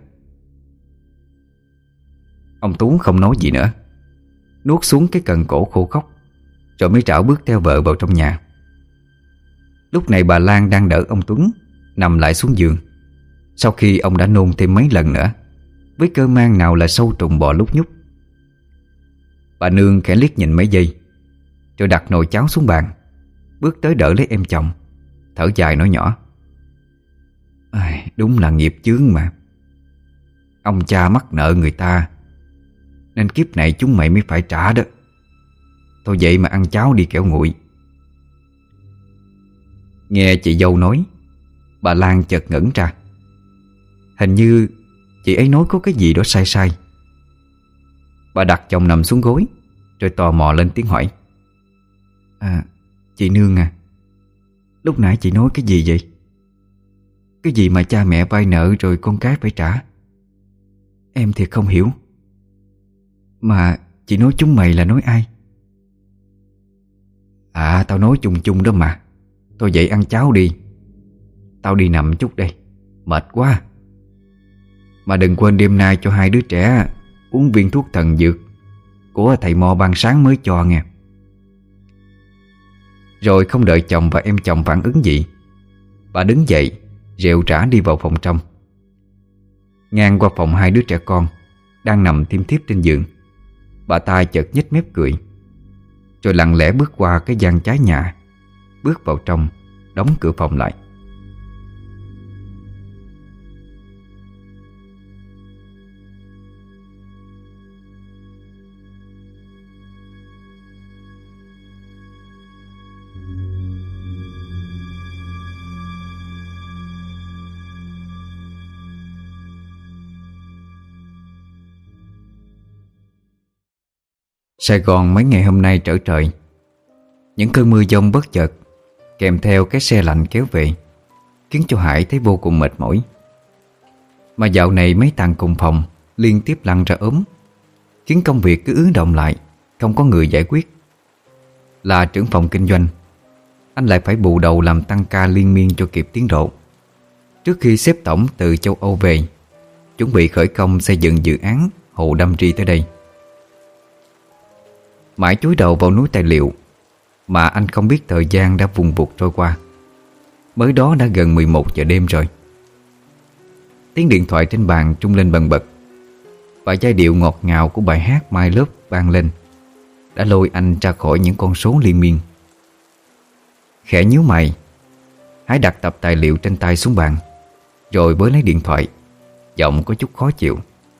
Speaker 1: Ông Tú không nói gì nữa, nuốt xuống cái cần cổ khô khóc, rồi mới trảo bước theo vợ vào trong nhà. Lúc này bà Lan đang đỡ ông Tuấn nằm lại xuống giường, sau khi ông đã nôn thêm mấy lần nữa, với cơ mang nào là sâu trùng bò lúc nhúc. Bà nương khẽ liếc nhìn mấy giây, rồi đặt nồi cháo xuống bàn, bước tới đỡ lấy em chồng, thở dài nói nhỏ: "Ai, đúng là nghiệp chướng mà. Ông cha mắc nợ người ta, nên kiếp này chúng mày mới phải trả đó. Thôi vậy mà ăn cháo đi kẻo nguội." Nghe chị dâu nói, bà Lan chợt ngẩn ra. Hình như chị ấy nói có cái gì đó sai sai. Bà đặt chồng nằm xuống gối, rồi tò mò lên tiếng hỏi: "À, chị nương à, lúc nãy chị nói cái gì vậy? Cái gì mà cha mẹ vay nợ rồi con cái phải trả? Em thì không hiểu. Mà chị nói chúng mày là nói ai?" "À, tao nói chung chung đó mà. Thôi vậy ăn cháo đi, tao đi nằm chút đây, mệt quá. Mà đừng quên đêm nay cho hai đứa trẻ uống viên thuốc thần dược của thầy Mo ban sáng mới cho nghe." Rồi không đợi chồng và em chồng phản ứng gì, bà đứng dậy rệu rã đi vào phòng trong. Ngang qua phòng hai đứa trẻ con đang nằm thiêm thiếp trên giường, bà ta chợt nhếch mép cười, rồi lặng lẽ bước qua cái gian trái nhà, bước vào trong, đóng cửa phòng lại. Sài Gòn mấy ngày hôm nay trở trời. Những cơn mưa dông bất chợt kèm theo cái xe lạnh kéo về khiến cho Hải thấy vô cùng mệt mỏi. Mà dạo này mấy thằng cùng phòng liên tiếp lăn ra ốm, khiến công việc cứ ứ động lại, không có người giải quyết. Là trưởng phòng kinh doanh, anh lại phải bù đầu làm tăng ca liên miên cho kịp tiến độ, trước khi sếp tổng từ châu Âu về, chuẩn bị khởi công xây dựng dự án hồ Đâm Ri tới đây. Mãi chúi đầu vào núi tài liệu mà anh không biết thời gian đã vùng vụt trôi qua. Mới đó đã gần mười một giờ đêm rồi. Tiếng điện thoại trên bàn trung lên bần bật, và giai điệu ngọt ngào của bài hát My Love vang lên, đã lôi anh ra khỏi những con số liên miên. Khẽ nhíu mày, Hải đặt tập tài liệu trên tay xuống bàn, rồi với lấy điện thoại, giọng có chút khó chịu: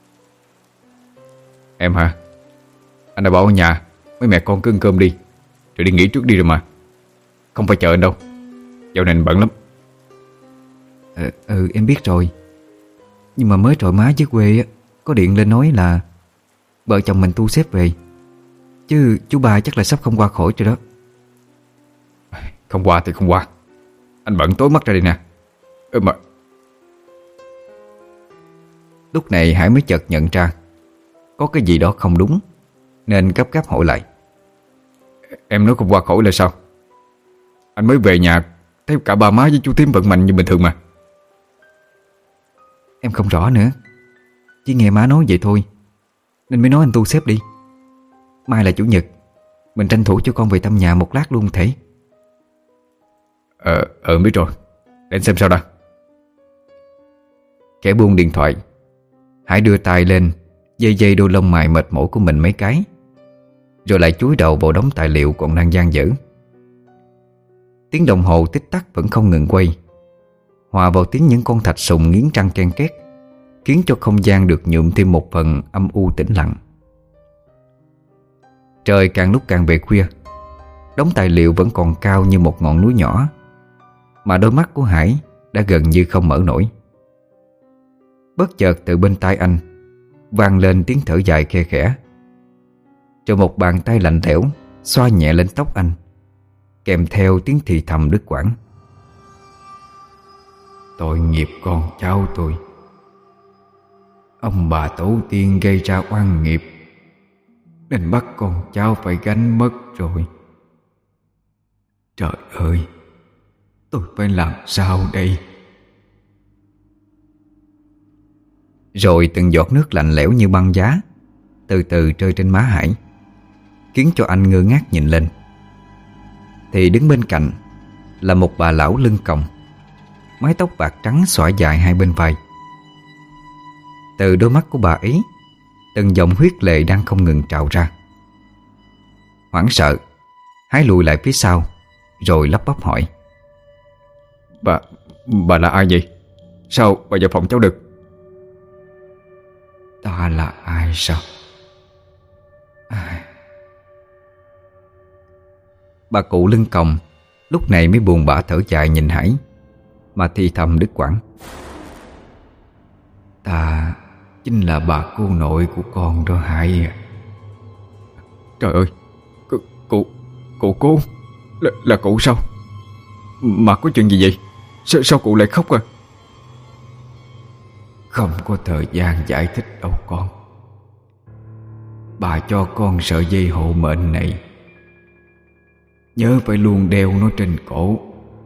Speaker 2: "Em hả? Anh đã bảo ở nhà mấy mẹ con cứ ăn cơm đi, rồi đi nghỉ trước đi rồi mà. Không phải chờ anh đâu, dạo này anh bận lắm."
Speaker 1: Ừ, ừ em biết rồi. Nhưng mà mới rồi má dưới quê á, có điện lên nói là vợ chồng mình tu xếp về, chứ chú ba chắc là sắp không qua khỏi rồi đó.
Speaker 2: Không qua thì không qua,
Speaker 3: Anh bận tối mắt ra đi nè. Ừ mà.
Speaker 1: Lúc này Hải mới chợt nhận ra có cái gì đó không đúng, nên gấp gáp hỏi lại.
Speaker 3: Em nói không qua khỏi là sao? Anh mới về nhà thấy cả ba má với chú Tím vận mạnh như bình thường mà.
Speaker 1: Em không rõ nữa, chỉ nghe má nói vậy thôi, nên mới nói anh tu xếp đi. Mai là chủ nhật, mình tranh thủ cho con về thăm nhà một lát luôn thể.
Speaker 3: Ờ, ờ biết rồi. Để anh xem sao đã.
Speaker 1: Kẻ buông điện thoại, Hải đưa tay lên dây dây đôi lông mày mệt mỏi của mình mấy cái, rồi lại chúi đầu vào đống tài liệu còn đang dang dở. Tiếng đồng hồ tích tắc vẫn không ngừng quay, hòa vào tiếng những con thạch sùng nghiến răng ken két, khiến cho không gian được nhuộm thêm một phần âm u tĩnh lặng. Trời càng lúc càng về khuya, đống tài liệu vẫn còn cao như một ngọn núi nhỏ, mà đôi mắt của Hải đã gần như không mở nổi. Bất chợt từ bên tai anh vang lên tiếng thở dài khe khẽ, rồi một bàn tay lạnh lẽo xoa nhẹ lên tóc anh, kèm theo tiếng thì thầm đứt quãng.
Speaker 2: Tội nghiệp con cháu tôi. Ông bà tổ tiên gây ra oan nghiệp, nên bắt con cháu phải gánh mất rồi. Trời ơi, tôi phải làm sao đây?
Speaker 1: Rồi từng giọt nước lạnh lẽo như băng giá từ từ rơi trên má Hải, khiến cho anh ngơ ngác nhìn lên. Thì đứng bên cạnh là một bà lão lưng còng, mái tóc bạc trắng xõa dài hai bên vai. Từ đôi mắt của bà ấy, từng dòng huyết lệ đang không ngừng trào ra. Hoảng sợ, Hải lùi lại phía sau, rồi lắp bắp hỏi.
Speaker 3: Bà, bà là ai vậy? Sao bà vào phòng cháu được?
Speaker 2: Ta là ai sao? Ai?
Speaker 1: Bà cụ lưng còng lúc này mới buồn bã thở dài nhìn Hải, mà thì thầm đứt quãng.
Speaker 2: Ta chính là bà cô nội của con đó Hải à.
Speaker 3: Trời ơi, cụ, cụ, cụ cô là, là cụ sao? Mà có chuyện gì vậy? Sao, sao cụ lại khóc à?
Speaker 2: Không có thời gian giải thích đâu con. Bà cho con sợi dây hộ mệnh này, nhớ phải luôn đeo nó trên cổ.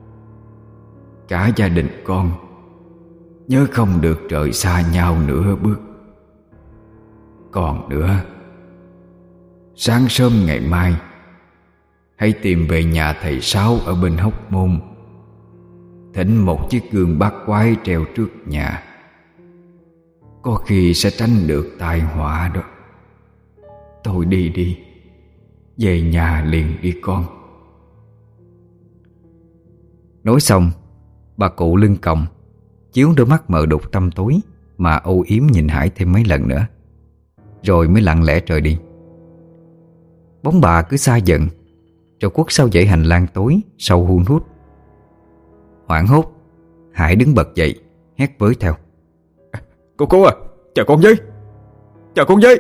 Speaker 2: Cả gia đình con nhớ không được rời xa nhau nửa bước. Còn nữa, sáng sớm ngày mai hãy tìm về nhà thầy Sáu ở bên Hóc Môn, thỉnh một chiếc gương bát quái treo trước nhà. Có khi sẽ tránh được tai họa đó. Thôi đi đi, về nhà liền đi con.
Speaker 1: Nói xong, bà cụ lưng còng chiếu đôi mắt mờ đục tăm tối mà âu yếm nhìn Hải thêm mấy lần nữa, rồi mới lặng lẽ rời đi. Bóng bà cứ xa dần, rồi khuất sau dãy hành lang tối sâu hun hút. Hoảng hốt, Hải đứng bật dậy hét với theo.
Speaker 3: Cô cô à, chờ con với, chờ con với.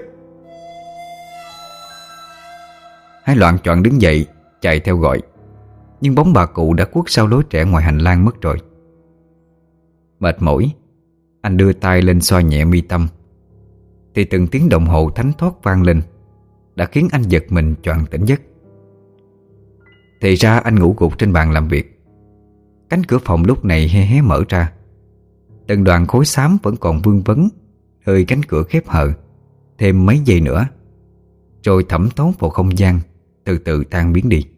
Speaker 1: Hải loạng choạng đứng dậy chạy theo gọi, nhưng bóng bà cụ đã khuất sau lối trẻ ngoài hành lang mất rồi. Mệt mỏi, anh đưa tay lên xoa nhẹ mi tâm, thì từng tiếng đồng hồ thánh thót vang lên đã khiến anh giật mình choàng tỉnh giấc. Thì ra anh ngủ gục trên bàn làm việc. Cánh cửa phòng lúc này hé hé mở ra. Từng đoàn khối xám vẫn còn vương vấn nơi cánh cửa khép hờ thêm mấy giây nữa, rồi thẩm thấu vào không gian, từ từ tan biến đi.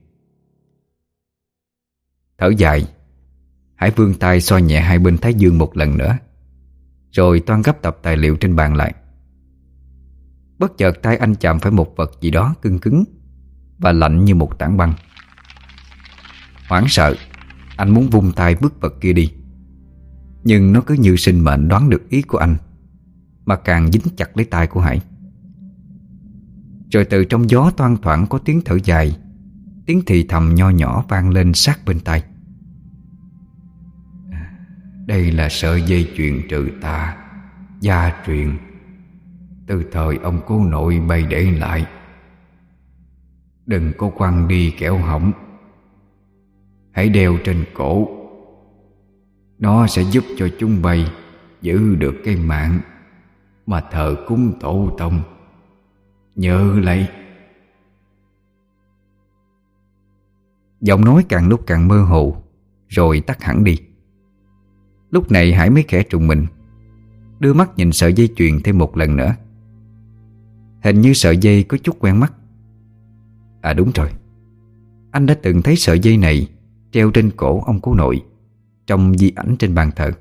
Speaker 1: Thở dài, Hải vươn tay xoa nhẹ hai bên thái dương một lần nữa, rồi toan gấp tập tài liệu trên bàn lại. Bất chợt tay anh chạm phải một vật gì đó cứng cứng và lạnh như một tảng băng. Hoảng sợ, anh muốn vung tay bước vật kia đi, nhưng nó cứ như sinh mệnh đoán được ý của anh, mà càng dính chặt lấy tay của Hải. Rồi từ trong gió thoang thoảng có tiếng thở dài, tiếng thì thầm nho nhỏ vang lên sát bên tai.
Speaker 2: Đây là sợi dây chuyền trừ tà, gia truyền, từ thời ông cố nội bày để lại. Đừng có quăng đi kẻo hỏng. Hãy đeo trên cổ Nó sẽ giúp cho chúng bay giữ được cái mạng mà thờ cúng tổ tông. Nhớ lấy.
Speaker 1: Giọng nói càng lúc càng mơ hồ, rồi tắt hẳn đi. Lúc này Hải mới khẽ trùng mình, đưa mắt nhìn sợi dây chuyền thêm một lần nữa. Hình như sợi dây có chút quen mắt. À đúng rồi, anh đã từng thấy sợi dây này treo trên cổ ông cố nội trong di ảnh trên bàn thờ.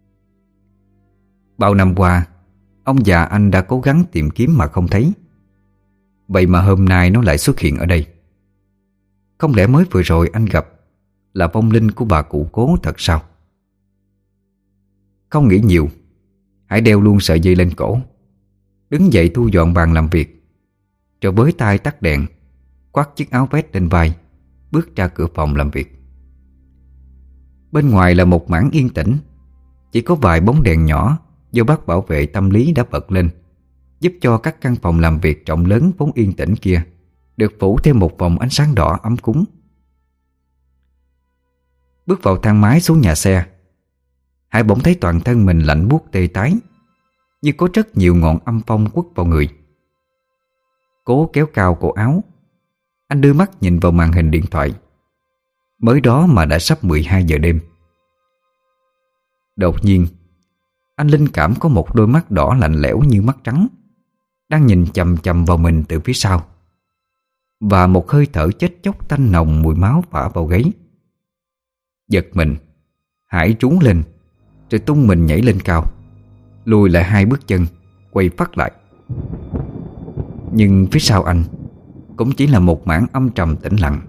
Speaker 1: Bao năm qua, ông già anh đã cố gắng tìm kiếm mà không thấy. Vậy mà hôm nay nó lại xuất hiện ở đây. Không lẽ mới vừa rồi anh gặp là vong linh của bà cụ cố thật sao? Không nghĩ nhiều, Hải đeo luôn sợi dây lên cổ, đứng dậy thu dọn bàn làm việc, rồi với tay tắt đèn, khoác chiếc áo vest lên vai, bước ra cửa phòng làm việc. Bên ngoài là một mảng yên tĩnh, chỉ có vài bóng đèn nhỏ do bác bảo vệ tâm lý đã bật lên, giúp cho các căn phòng làm việc rộng lớn vốn yên tĩnh kia được phủ thêm một vòng ánh sáng đỏ ấm cúng. Bước vào thang máy xuống nhà xe, Hải bỗng thấy toàn thân mình lạnh buốt tê tái, như có rất nhiều ngọn âm phong quất vào người. Cố kéo cao cổ áo, anh đưa mắt nhìn vào màn hình điện thoại. Mới đó mà đã sắp mười hai giờ đêm. Đột nhiên, anh linh cảm có một đôi mắt đỏ lạnh lẽo như mắt trắng đang nhìn chằm chằm vào mình từ phía sau, và một hơi thở chết chóc tanh nồng mùi máu phả vào gáy. Giật mình, Hải trú lên, rồi tung mình nhảy lên cao, lùi lại hai bước chân, quay phát lại. Nhưng phía sau anh cũng chỉ là một mảng âm trầm tĩnh lặng.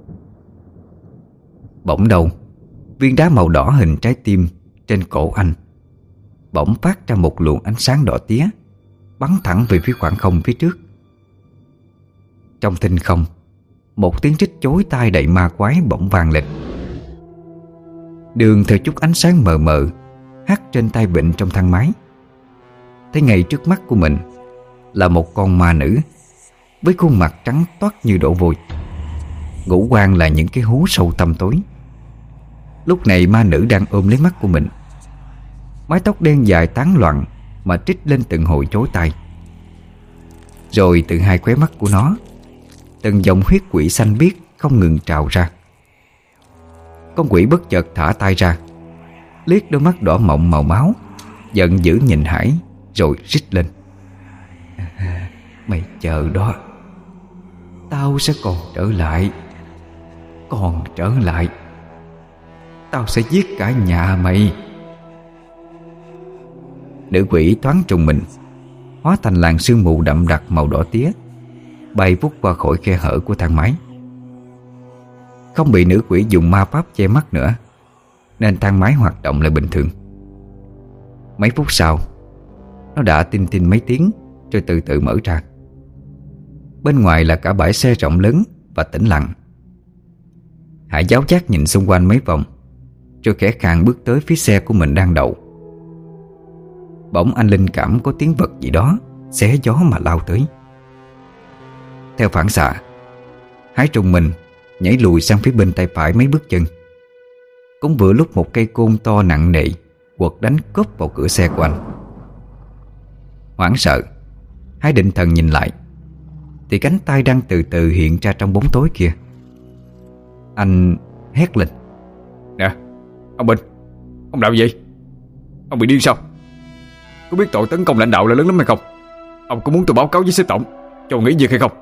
Speaker 1: Bỗng đầu, viên đá màu đỏ hình trái tim trên cổ anh bỗng phát ra một luồng ánh sáng đỏ tía, bắn thẳng về phía khoảng không phía trước. Trong thinh không, một tiếng rít chói tai đầy ma quái bỗng vang lên. Đường theo chút ánh sáng mờ mờ hắt trên tay vịn trong thang máy. Thấy ngay trước mắt của mình là một con ma nữ với khuôn mặt trắng toát như đổ vôi, ngũ quan là những cái hố sâu tăm tối. Lúc này ma nữ đang ôm lấy mắt của mình, mái tóc đen dài tán loạn mà trích lên từng hồi chói tai. Rồi từ hai khóe mắt của nó, từng dòng huyết quỷ xanh biếc không ngừng trào ra. Con quỷ bất chợt thả tay ra, liếc đôi mắt đỏ mọng màu máu, giận dữ nhìn Hải, rồi rít lên: "Mày chờ đó, tao sẽ còn trở lại. Còn trở lại, tao sẽ giết cả nhà mày." Nữ quỷ thoáng trùng mình, hóa thành làn sương mù đậm đặc màu đỏ tía, bay vút qua khỏi khe hở của thang máy. Không bị nữ quỷ dùng ma pháp che mắt nữa, nên thang máy hoạt động lại bình thường. Mấy phút sau, nó đã tin tin mấy tiếng, rồi từ từ mở ra. Bên ngoài là cả bãi xe rộng lớn và tĩnh lặng. Hải giáo giác nhìn xung quanh mấy vòng, rồi khẽ khàng bước tới phía xe của mình đang đậu. Bỗng anh linh cảm có tiếng vật gì đó xé gió mà lao tới. Theo phản xạ, Hải trùng mình nhảy lùi sang phía bên tay phải mấy bước chân. Cũng vừa lúc một cây côn to nặng nề quật đánh cóp vào cửa xe của anh. Hoảng sợ, Hải định thần nhìn lại, thì cánh tay đang từ từ hiện ra trong bóng tối kia. Anh hét lên:
Speaker 3: "Nè, ông Bình, ông làm gì? Ông bị điên sao? Có biết tội tấn công lãnh đạo là lớn lắm hay không? Ông có muốn tôi báo cáo với sếp tổng cho nghỉ việc hay không?"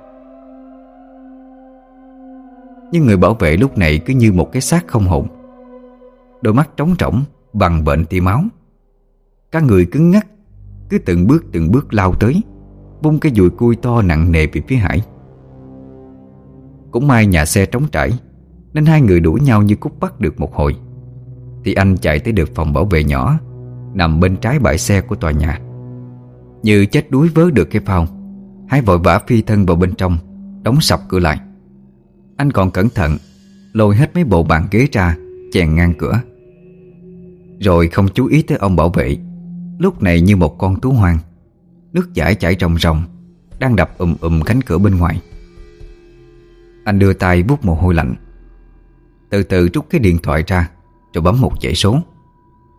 Speaker 1: Nhưng người bảo vệ lúc này cứ như một cái xác không hồn, đôi mắt trống trỏng bằng bệnh tia máu. Cả người cứng ngắc, cứ từng bước từng bước lao tới, vung cái dùi cui to nặng nề về phía Hải. Cũng may nhà xe trống trải, nên hai người đuổi nhau như cút bắt được một hồi, thì anh chạy tới được phòng bảo vệ nhỏ nằm bên trái bãi xe của tòa nhà. Như chết đuối vớ được cái phao, Hải vội vã phi thân vào bên trong, đóng sập cửa lại. Anh còn cẩn thận lôi hết mấy bộ bàn ghế ra, chèn ngang cửa. Rồi không chú ý tới ông bảo vệ, lúc này như một con thú hoang, nước dãi chảy ròng ròng, đang đập ùm ùm cánh cửa bên ngoài. Anh đưa tay vuốt mồ hôi lạnh, từ từ rút cái điện thoại ra, rồi bấm một dãy số.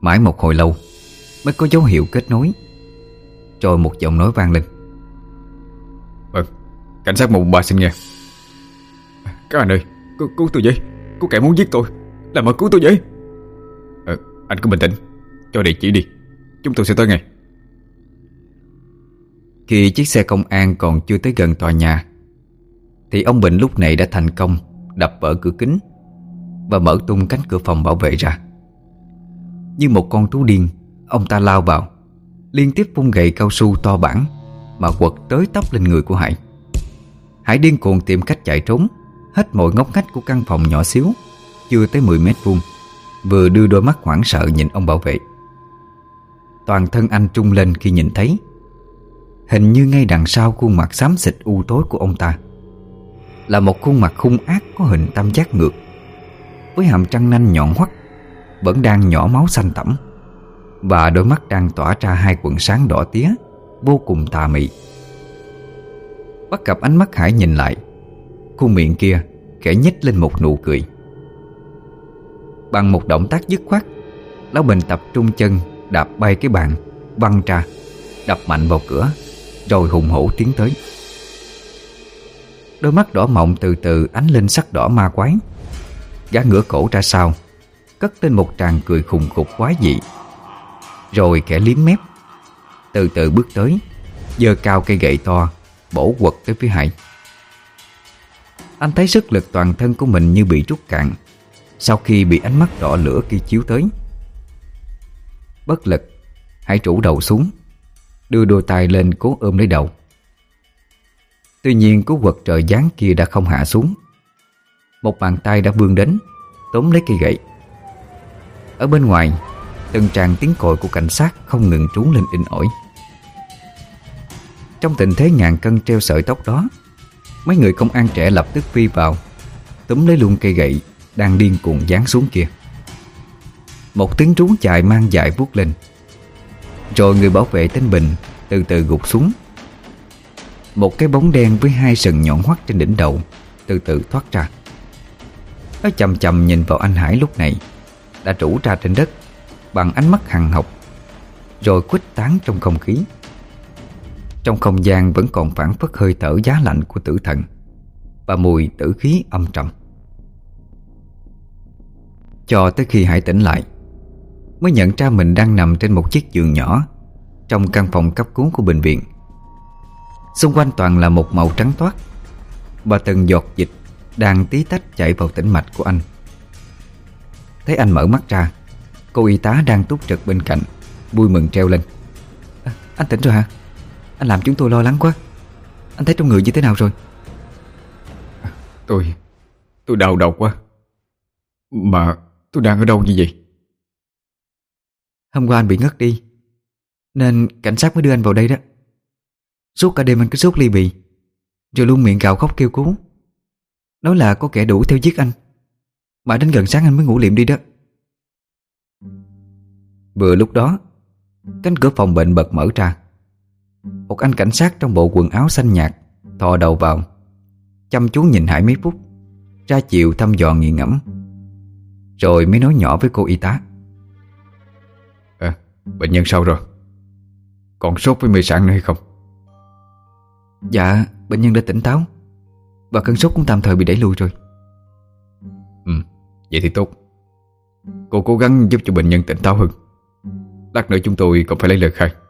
Speaker 1: Mãi một hồi lâu mới có dấu hiệu kết nối. Rồi một giọng nói vang lên:
Speaker 3: Vâng, cảnh sát một ba xin nghe. Các anh ơi, cứu, cứu tôi với. Có kẻ muốn giết tôi, làm ơn cứu tôi với. ờ, Anh cứ bình tĩnh, cho địa chỉ đi, chúng tôi sẽ tới ngay.
Speaker 1: Khi chiếc xe công an còn chưa tới gần tòa nhà thì ông Bình lúc này đã thành công đập vỡ cửa kính và mở tung cánh cửa phòng bảo vệ ra. Như một con thú điên, ông ta lao vào, liên tiếp vung gậy cao su to bản mà quật tới tấp lên người của Hải. Hải điên cuồng tìm cách chạy trốn hết mọi ngóc ngách của căn phòng nhỏ xíu chưa tới mười mét vuông, vừa đưa đôi mắt hoảng sợ nhìn ông bảo vệ. Toàn thân anh trung lên khi nhìn thấy, hình như ngay đằng sau khuôn mặt xám xịt u tối của ông ta là một khuôn mặt hung ác có hình tam giác ngược, với hàm răng nanh nhọn hoắt vẫn đang nhỏ máu xanh tẩm, và đôi mắt đang tỏa ra hai quầng sáng đỏ tía vô cùng tà mị. Bắt gặp ánh mắt Hải nhìn lại, khuôn miệng kia khẽ nhếch lên một nụ cười. Bằng một động tác dứt khoát, Lão Bình tập trung chân đạp bay cái bàn văng ra, đập mạnh vào cửa, rồi hùng hổ tiến tới. Đôi mắt đỏ mọng từ từ ánh lên sắc đỏ ma quái. Gã ngửa cổ ra sau, cất lên một tràng cười khùng khục quái dị, rồi khẽ liếm mép, từ từ bước tới, giơ cao cây gậy to bổ quật tới phía Hải. Anh thấy sức lực toàn thân của mình như bị rút cạn sau khi bị ánh mắt đỏ lửa kia chiếu tới. Bất lực, Hải trụ đầu xuống, đưa đôi tay lên cố ôm lấy đầu. Tuy nhiên cú quật trời giáng kia đã không hạ xuống. Một bàn tay đã vươn đến tóm lấy cây gậy. Ở bên ngoài, từng tràng tiếng còi của cảnh sát không ngừng trú lên inh ỏi. Trong tình thế ngàn cân treo sợi tóc đó, mấy người công an trẻ lập tức phi vào, túm lấy luôn cây gậy đang điên cuồng giáng xuống kia. Một tiếng rú dài mang dại vút lên, rồi người bảo vệ tên Bình từ từ gục xuống. Một cái bóng đen với hai sừng nhọn hoắt trên đỉnh đầu từ từ thoát ra. Nó chầm chầm nhìn vào anh Hải lúc này đã rũ ra trên đất bằng ánh mắt hằn học, rồi khuếch tán trong không khí. Trong không gian vẫn còn phảng phất hơi thở giá lạnh của tử thần và mùi tử khí âm trầm. Cho tới khi Hải tỉnh lại, mới nhận ra mình đang nằm trên một chiếc giường nhỏ trong căn phòng cấp cứu của bệnh viện. Xung quanh toàn là một màu trắng toát, và từng giọt dịch đang tí tách chạy vào tĩnh mạch của anh. Thấy anh mở mắt ra, cô y tá đang túc trực bên cạnh vui mừng treo lên: à, Anh tỉnh rồi hả? Anh làm chúng tôi lo lắng quá. Anh thấy trong người như thế nào rồi?
Speaker 3: Tôi Tôi đau đầu quá. Mà tôi đang ở đâu như vậy?
Speaker 1: Hôm qua anh bị ngất đi, nên cảnh sát mới đưa anh vào đây đó. Suốt cả đêm anh cứ sốt ly bì, rồi luôn miệng gào khóc kêu cứu, nói là có kẻ đuổi theo giết anh. Mà đến gần sáng anh mới ngủ liệm đi đó. Vừa lúc đó, cánh cửa phòng bệnh bật mở ra. Một anh cảnh sát trong bộ quần áo xanh nhạt thò đầu vào, chăm chú nhìn Hải mấy phút, ra chiều thăm dò nghiền ngẫm, rồi mới nói nhỏ với cô y tá:
Speaker 3: à, Bệnh nhân sao rồi? Còn sốt với mê sảng nữa hay không?
Speaker 1: Dạ, bệnh nhân đã tỉnh táo, và cơn sốt cũng tạm thời bị đẩy lùi rồi.
Speaker 3: Ừ, vậy thì tốt. Cô cố gắng giúp cho bệnh nhân tỉnh táo hơn. Lát nữa chúng tôi còn phải lấy lời khai.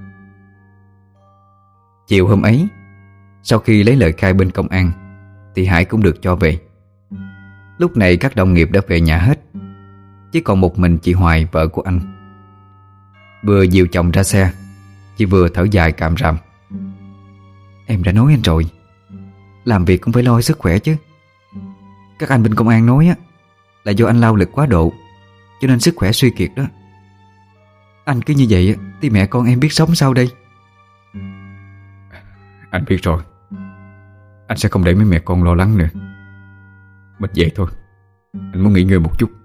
Speaker 1: Chiều hôm ấy, sau khi lấy lời khai bên công an, thì Hải cũng được cho về. Lúc này các đồng nghiệp đã về nhà hết, chỉ còn một mình chị Hoài, vợ của anh. Vừa dìu chồng ra xe, chị vừa thở dài càm ràm: Em đã nói anh rồi, làm việc cũng phải lo sức khỏe chứ. Các anh bên công an nói á, là do anh lao lực quá độ, cho nên sức khỏe suy kiệt đó. Anh cứ như vậy thì mẹ con em biết sống sao đây?
Speaker 3: Anh biết rồi. Anh sẽ không để mấy mẹ con lo lắng nữa. Mình về thôi, anh muốn nghỉ ngơi một chút.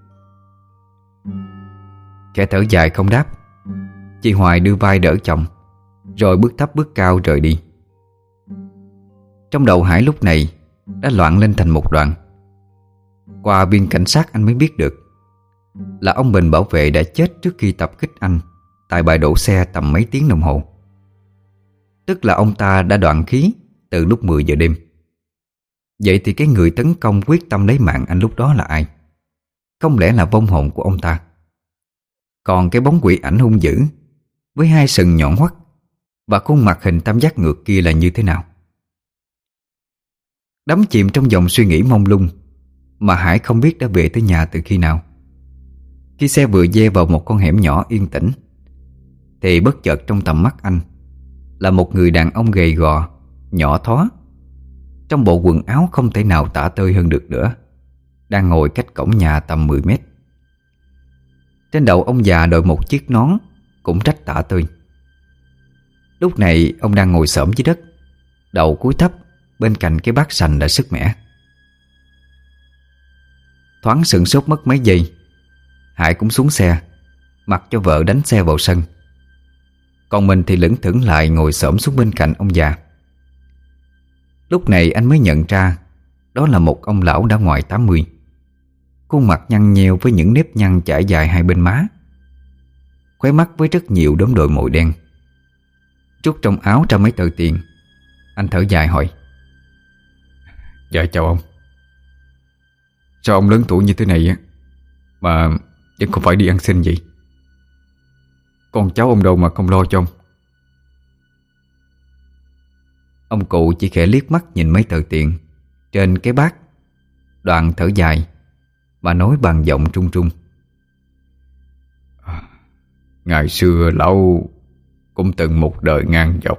Speaker 1: Kẻ thở dài không đáp, chị Hoài đưa vai đỡ chồng, rồi bước thấp bước cao rời đi. Trong đầu Hải lúc này đã loạn lên thành một đoạn. Qua viên cảnh sát anh mới biết được, là ông Bình bảo vệ đã chết trước khi tập kích anh tại bãi đổ xe tầm mấy tiếng đồng hồ. Tức là ông ta đã đoạn khí từ lúc mười giờ đêm. Vậy thì cái người tấn công quyết tâm lấy mạng anh lúc đó là ai? Không lẽ là vong hồn của ông ta? Còn cái bóng quỷ ảnh hung dữ với hai sừng nhọn hoắt và khuôn mặt hình tam giác ngược kia là như thế nào? Đắm chìm trong dòng suy nghĩ mông lung mà Hải không biết đã về tới nhà từ khi nào. Khi xe vừa dê vào một con hẻm nhỏ yên tĩnh thì bất chợt trong tầm mắt anh là một người đàn ông gầy gò, nhỏ thó, trong bộ quần áo không thể nào tả tơi hơn được nữa, đang ngồi cách cổng nhà tầm mười mét. Trên đầu ông già đội một chiếc nón cũng rách tả tơi. Lúc này ông đang ngồi xổm dưới đất, đầu cúi thấp bên cạnh cái bát sành đã sứt mẻ. Thoáng sửng sốt mất mấy giây, Hải cũng xuống xe, mặc cho vợ đánh xe vào sân. Còn mình thì lững thững lại ngồi xổm xuống bên cạnh ông già. Lúc này anh mới nhận ra đó là một ông lão đã ngoài tám mươi, khuôn mặt nhăn nheo với những nếp nhăn trải dài hai bên má, khóe mắt với rất nhiều đốm đồi mồi đen. Trút trong áo ra mấy tờ tiền, anh thở dài hỏi:
Speaker 3: Dạ chào ông. Sao ông lớn tuổi như thế này á mà vẫn không phải đi ăn xin vậy? Con cháu ông đâu mà không lo cho ông?
Speaker 1: Ông cụ chỉ khẽ liếc mắt nhìn mấy tờ tiền trên cái bát, đoạn thở dài và nói bằng giọng trung trung:
Speaker 3: Ngày xưa lão cũng từng một đời ngang dọc,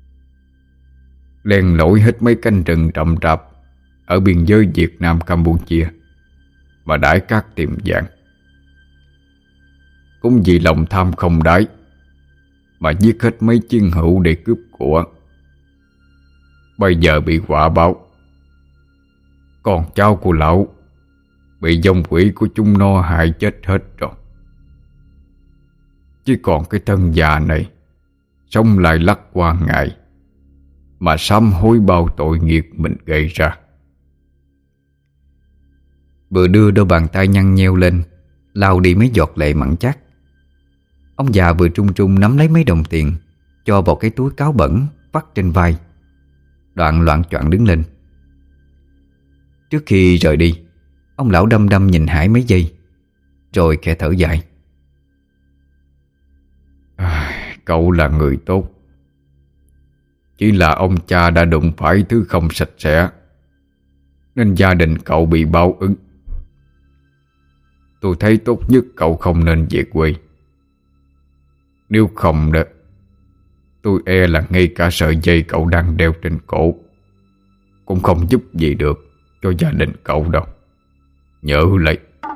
Speaker 3: len lỏi hết mấy cánh rừng rậm rạp ở biên giới Việt Nam Campuchia mà đãi cát tiềm vàng. Cũng vì lòng tham không đáy mà giết hết mấy chiến hữu để cướp của. Bây giờ bị quả báo, con cháu của lão bị dòng quỷ của chúng nó hại chết hết rồi. Chỉ còn cái thân già này sống lại lắc qua ngày mà sám hối bao tội nghiệp mình gây ra.
Speaker 1: Vừa đưa đôi bàn tay nhăn nheo lên lau đi mấy giọt lệ mặn chát, ông già vừa trung trung nắm lấy mấy đồng tiền cho vào cái túi cáo bẩn vắt trên vai, đoạn loạng choạng đứng lên. Trước khi rời đi, ông lão đăm đăm nhìn Hải mấy giây rồi khẽ thở dài:
Speaker 3: à, Cậu là người tốt, chỉ là ông cha đã đụng phải thứ không sạch sẽ nên gia đình cậu bị báo ứng. Tôi thấy tốt nhất cậu không nên về quê. Nếu không đó, tôi e là ngay cả sợi dây cậu đang đeo trên cổ cũng không giúp gì được cho gia đình cậu đâu. Nhớ lấy.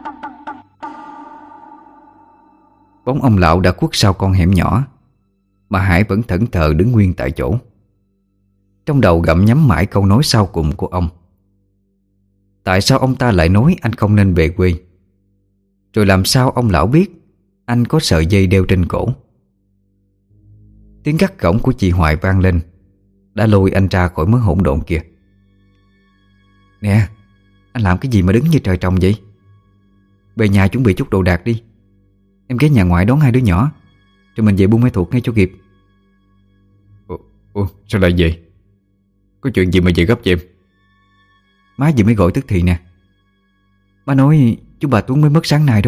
Speaker 1: Bóng ông lão đã khuất sau con hẻm nhỏ mà Hải vẫn thẫn thờ đứng nguyên tại chỗ, trong đầu gặm nhấm mãi câu nói sau cùng của ông. Tại sao ông ta lại nói anh không nên về quê? Rồi làm sao ông lão biết anh có sợi dây đeo trên cổ? Tiếng gắt gỏng của chị Hoài vang lên, đã lôi anh ra khỏi mớ hỗn độn kia. Nè, anh làm cái gì mà đứng như trời trồng vậy? Về nhà chuẩn bị chút đồ đạc đi. Em ghé nhà ngoại đón hai đứa nhỏ, rồi mình về Buôn Mê Thuột ngay cho kịp.
Speaker 3: Ủa, ủa sao lại vậy? Có chuyện gì mà về gấp vậy em?
Speaker 1: Má vừa mới gọi tức thì nè. Má nói chú bà Tuấn mới mất sáng nay đó.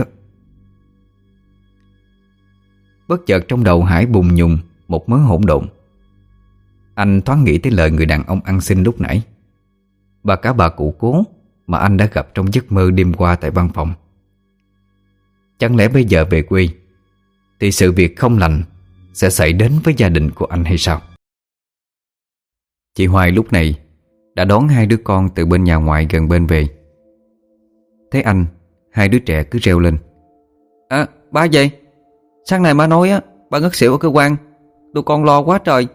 Speaker 1: Bất chợt trong đầu Hải bùng nhùng một mớ hỗn độn. Anh thoáng nghĩ tới lời người đàn ông ăn xin lúc nãy, và cả bà cụ Cố mà anh đã gặp trong giấc mơ đêm qua tại văn phòng. Chẳng lẽ bây giờ về quê thì sự việc không lành sẽ xảy đến với gia đình của anh hay sao? Chị Hoài lúc này đã đón hai đứa con từ bên nhà ngoại gần bên về. Thấy anh, hai đứa trẻ cứ reo lên: À, ba gì? Sáng nay má nói á, ba ngất xỉu ở cơ quan. Tụi con lo quá trời.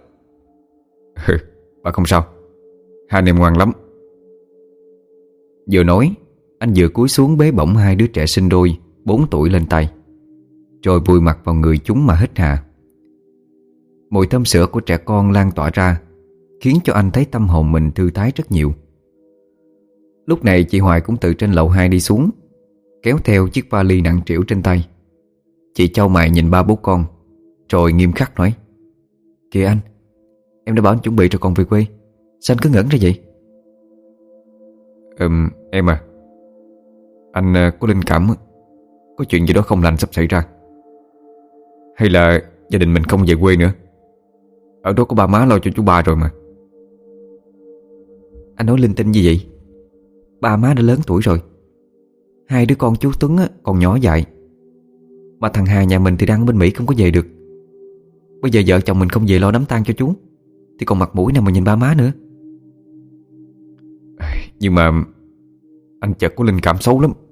Speaker 3: Bà không sao, hai anh em ngoan lắm.
Speaker 1: Vừa nói, anh vừa cúi xuống bế bổng hai đứa trẻ sinh đôi bốn tuổi lên tay, rồi vùi mặt vào người chúng mà hít hà. Mùi thơm sữa của trẻ con lan tỏa ra, khiến cho anh thấy tâm hồn mình thư thái rất nhiều. Lúc này chị Hoài cũng từ trên lầu hai đi xuống, kéo theo chiếc vali nặng trĩu trên tay. Chị chau mày nhìn ba bố con, rồi nghiêm khắc nói: "Kìa anh, em đã bảo anh chuẩn bị rồi còn về quê, sao anh cứ ngẩn ra vậy?"
Speaker 3: Ừm, em à, anh ờ, có linh cảm có chuyện gì đó không lành sắp xảy ra. Hay là gia đình mình không về quê nữa? Ở đó có ba má lo cho chú ba rồi mà.
Speaker 1: Anh nói linh tinh gì vậy? Ba má đã lớn tuổi rồi. Hai đứa con chú Tuấn á, còn nhỏ dại. Mà thằng Hà nhà mình thì đang ở bên Mỹ không có về được. Bây giờ vợ chồng mình không về lo đám tang cho chú thì còn mặt mũi nào mà nhìn ba má nữa.
Speaker 3: Nhưng mà anh chợt có linh cảm xấu lắm.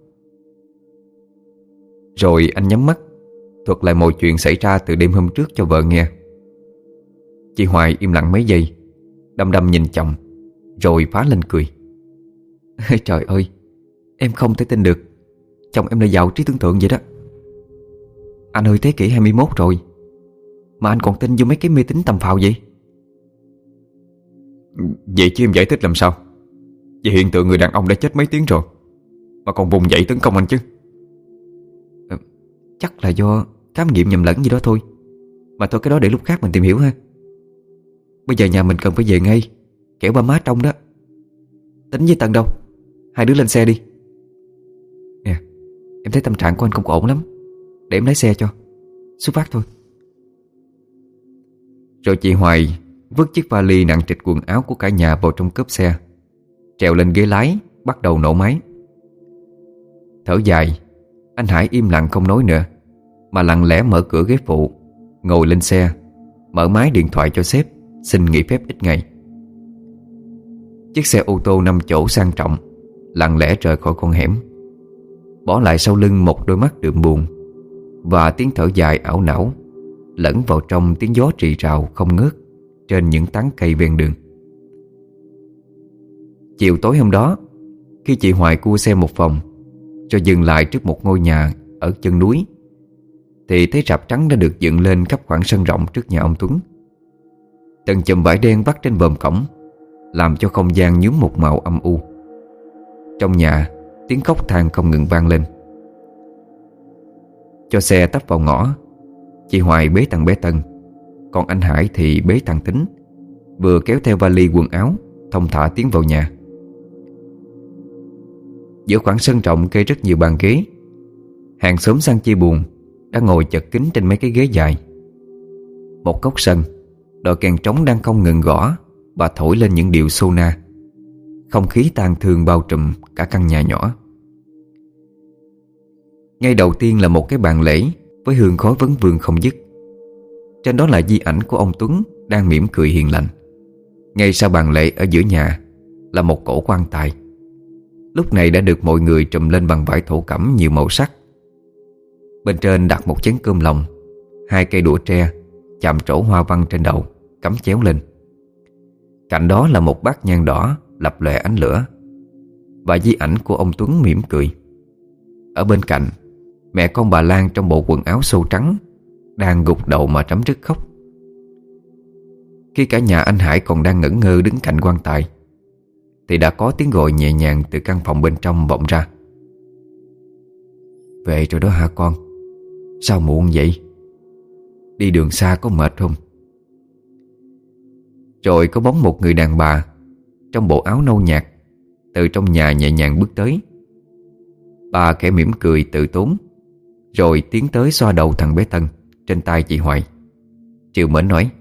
Speaker 1: Rồi anh nhắm mắt thuật lại mọi chuyện xảy ra từ đêm hôm trước cho vợ nghe. Chị Hoài im lặng mấy giây, đăm đăm nhìn chồng, rồi phá lên cười. Trời ơi, em không thể tin được chồng em là giàu trí tưởng tượng vậy đó. Anh ơi, thế kỷ hai mươi mốt rồi mà anh còn tin vô mấy cái mê tín tầm phào vậy?
Speaker 3: Vậy chứ em giải thích làm sao về hiện tượng người đàn ông đã chết mấy tiếng rồi mà còn vùng dậy tấn công anh chứ?
Speaker 1: à, Chắc là do khám nghiệm nhầm lẫn gì đó thôi. Mà thôi cái đó để lúc khác mình tìm hiểu ha. Bây giờ nhà mình cần phải về ngay, kẻo ba má trong đó. Tính với Tân đâu, hai đứa lên xe đi. Nè, em thấy tâm trạng của anh không có ổn lắm, để em lái xe cho. Xuất phát thôi. Rồi chị Hoài vứt chiếc vali nặng trịch quần áo của cả nhà vào trong cốp xe, trèo lên ghế lái, bắt đầu nổ máy. Thở dài, anh Hải im lặng không nói nữa, mà lặng lẽ mở cửa ghế phụ, ngồi lên xe, mở máy điện thoại cho sếp, xin nghỉ phép ít ngày. Chiếc xe ô tô năm chỗ sang trọng lặng lẽ rời khỏi con hẻm, bỏ lại sau lưng một đôi mắt đượm buồn và tiếng thở dài ảo não lẫn vào trong tiếng gió rì rào không ngớt trên những tán cây ven đường. Chiều tối hôm đó, khi chị Hoài cua xe một vòng rồi dừng lại trước một ngôi nhà ở chân núi, thì thấy rạp trắng đã được dựng lên khắp khoảng sân rộng trước nhà ông Tuấn. Từng chùm vải đen vắt trên vòm cổng làm cho không gian nhuốm một màu âm u. Trong nhà, tiếng khóc than không ngừng vang lên. Cho xe tấp vào ngõ, chị Hoài bế thằng bé Tân, còn anh Hải thì bế thằng Tính, vừa kéo theo vali quần áo thong thả tiến vào nhà. Giữa khoảng sân rộng kê rất nhiều bàn ghế. Hàng xóm sang chia buồn đã ngồi chật kín trên mấy cái ghế dài. Một góc sân, đội kèn trống đang không ngừng gõ và thổi lên những điệu sô na. Không khí tang thương bao trùm cả căn nhà nhỏ. Ngay đầu tiên là một cái bàn lễ với hương khói vấn vương không dứt. Trên đó là di ảnh của ông Tuấn đang mỉm cười hiền lành. Ngay sau bàn lễ ở giữa nhà là một cỗ quan tài, lúc này đã được mọi người trùm lên bằng vải thổ cẩm nhiều màu sắc. Bên trên đặt một chén cơm lòng, hai cây đũa tre chạm trổ hoa văn trên đầu cắm chéo lên. Cạnh đó là một bát nhang đỏ lập lòe ánh lửa và di ảnh của ông Tuấn mỉm cười. Ở bên cạnh, mẹ con bà Lan trong bộ quần áo xô trắng đang gục đầu mà trắm rứt khóc. Khi cả nhà anh Hải còn đang ngẩn ngơ đứng cạnh quan tài, thì đã có tiếng gọi nhẹ nhàng từ căn phòng bên trong vọng ra. "Về rồi đó hả con? Sao muộn vậy? Đi đường xa có mệt không?" Rồi có bóng một người đàn bà trong bộ áo nâu nhạt từ trong nhà nhẹ nhàng bước tới. Bà khẽ mỉm cười tự tốn, rồi tiến tới xoa đầu thằng bé Tân trên tay chị Hoài, trìu mến nói: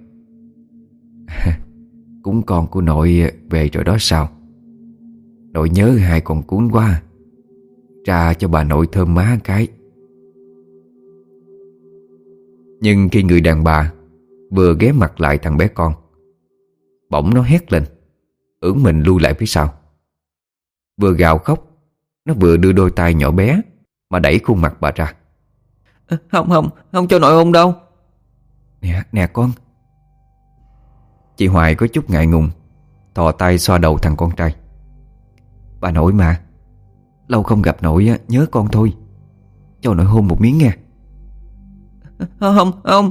Speaker 1: "Cúng con của nội về rồi đó sao? Nội nhớ hai con cún quá, ra cho bà nội thơm má cái." Nhưng khi người đàn bà vừa ghé mặt lại thằng bé con, bỗng nó hét lên, ưỡn mình lui lại phía sau. Vừa gào khóc, nó vừa đưa đôi tay nhỏ bé mà đẩy khuôn mặt bà ra. "Không không, không cho nội hôn đâu." Nè, nè con." Chị Hoài có chút ngại ngùng, thò tay xoa đầu thằng con trai. "Bà nội mà, lâu không gặp nội nhớ con thôi, cho nội hôn một miếng nha." "Không, không."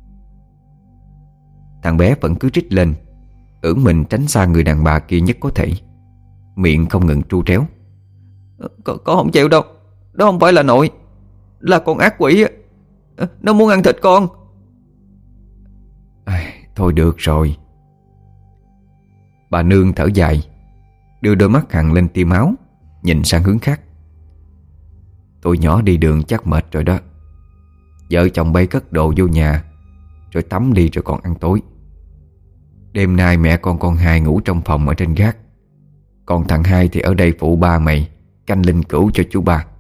Speaker 1: Thằng bé vẫn cứ rít lên, ưỡn mình tránh xa người đàn bà kia nhất có thể, miệng không ngừng tru tréo: Con, con không chịu đâu,
Speaker 4: Đó không phải là nội, là con ác quỷ. Nó muốn ăn thịt con.
Speaker 1: À, thôi được rồi. Bà nương thở dài, đưa đôi mắt hằn lên tia máu, nhìn sang hướng khác. Tụi nhỏ đi đường chắc mệt rồi đó. Vợ chồng bay cất đồ vô nhà, rồi tắm đi rồi còn ăn tối. Đêm nay mẹ con con hai ngủ trong phòng ở trên gác, còn thằng hai thì ở đây phụ ba mày canh linh cữu cho chú ba.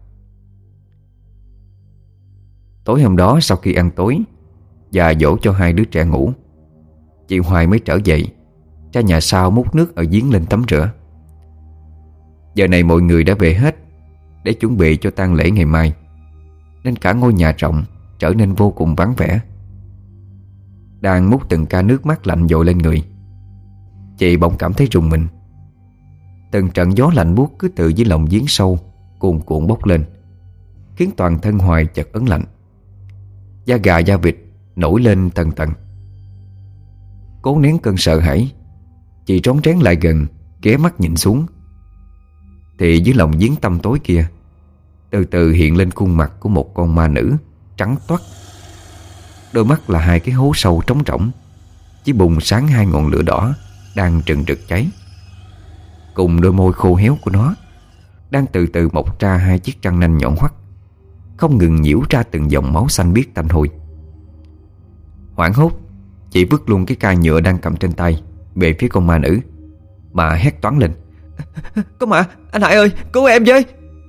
Speaker 1: Tối hôm đó sau khi ăn tối và dỗ cho hai đứa trẻ ngủ, chị Hoài mới trở dậy ra nhà sau múc nước ở giếng lên tắm rửa. Giờ này mọi người đã về hết để chuẩn bị cho tang lễ ngày mai, nên cả ngôi nhà rộng trở nên vô cùng vắng vẻ. Đang múc từng ca nước mát lạnh dội lên người, chị bỗng cảm thấy rùng mình. Từng trận gió lạnh buốt cứ từ dưới lòng giếng sâu cuồn cuộn bốc lên, khiến toàn thân Hoài chợt ớn lạnh. Da gà da vịt nổi lên tần tần. Cố nén cơn sợ hãi, chị rón rén lại gần, ghé mắt nhìn xuống. Thì dưới lòng giếng tăm tối kia từ từ hiện lên khuôn mặt của một con ma nữ trắng toát. Đôi mắt là hai cái hố sâu trống rỗng, chỉ bùng sáng hai ngọn lửa đỏ đang rừng rực cháy. Cùng đôi môi khô héo của nó đang từ từ mọc ra hai chiếc răng nanh nhọn hoắt, không ngừng nhiễu ra từng dòng máu xanh biếc tanh hôi. Hoảng hốt, chị vứt luôn cái ca nhựa đang cầm trên tay về phía con ma nữ, mà hét toáng lên:
Speaker 4: Có ma, anh Hải ơi, cứu em với!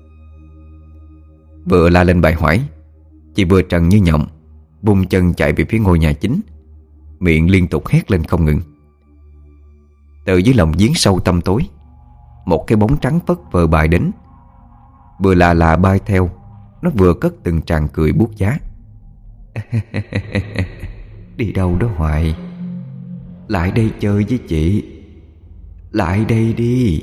Speaker 1: Vừa la lên bài hoải, chị vừa trần như nhộng vung chân chạy về phía ngôi nhà chính, miệng liên tục hét lên không ngừng. Từ dưới lòng giếng sâu tăm tối, một cái bóng trắng phất phơ bay đến, vừa là là bay theo. Nó vừa cất từng tràng cười buốt giá. Đi đâu đó Hoài? Lại đây chơi với chị. Lại đây đi.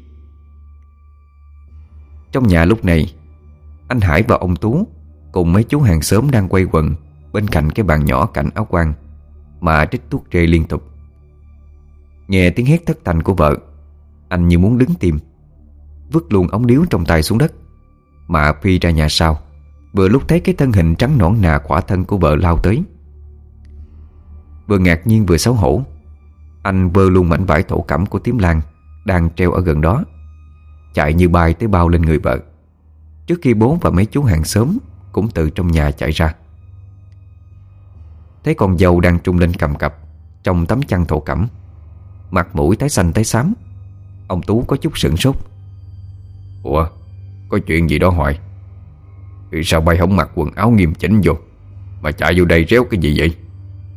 Speaker 1: Trong nhà lúc này, anh Hải và ông Tú cùng mấy chú hàng xóm đang quay quần bên cạnh cái bàn nhỏ cạnh áo quan mà trích tuốt rê liên tục. Nghe tiếng hét thất thanh của vợ, anh như muốn đứng tim, vứt luôn ống điếu trong tay xuống đất mà phi ra nhà sau, vừa lúc thấy cái thân hình trắng nõn nà khỏa thân của vợ lao tới. Vừa ngạc nhiên vừa xấu hổ, anh vơ luôn mảnh vải thổ cẩm của Tím Lan đang treo ở gần đó, chạy như bay tới bao lên người vợ, trước khi bố và mấy chú hàng xóm cũng từ trong nhà chạy ra. Thấy con dâu đang trung lên cầm cập trong tấm chăn thổ cẩm, mặt mũi tái xanh tái xám, ông Tú có chút sửng sốt.
Speaker 2: Ủa, có chuyện gì đó Hoài? Vì sao bay không mặc quần áo nghiêm chỉnh vô mà chạy vô đây réo cái gì vậy?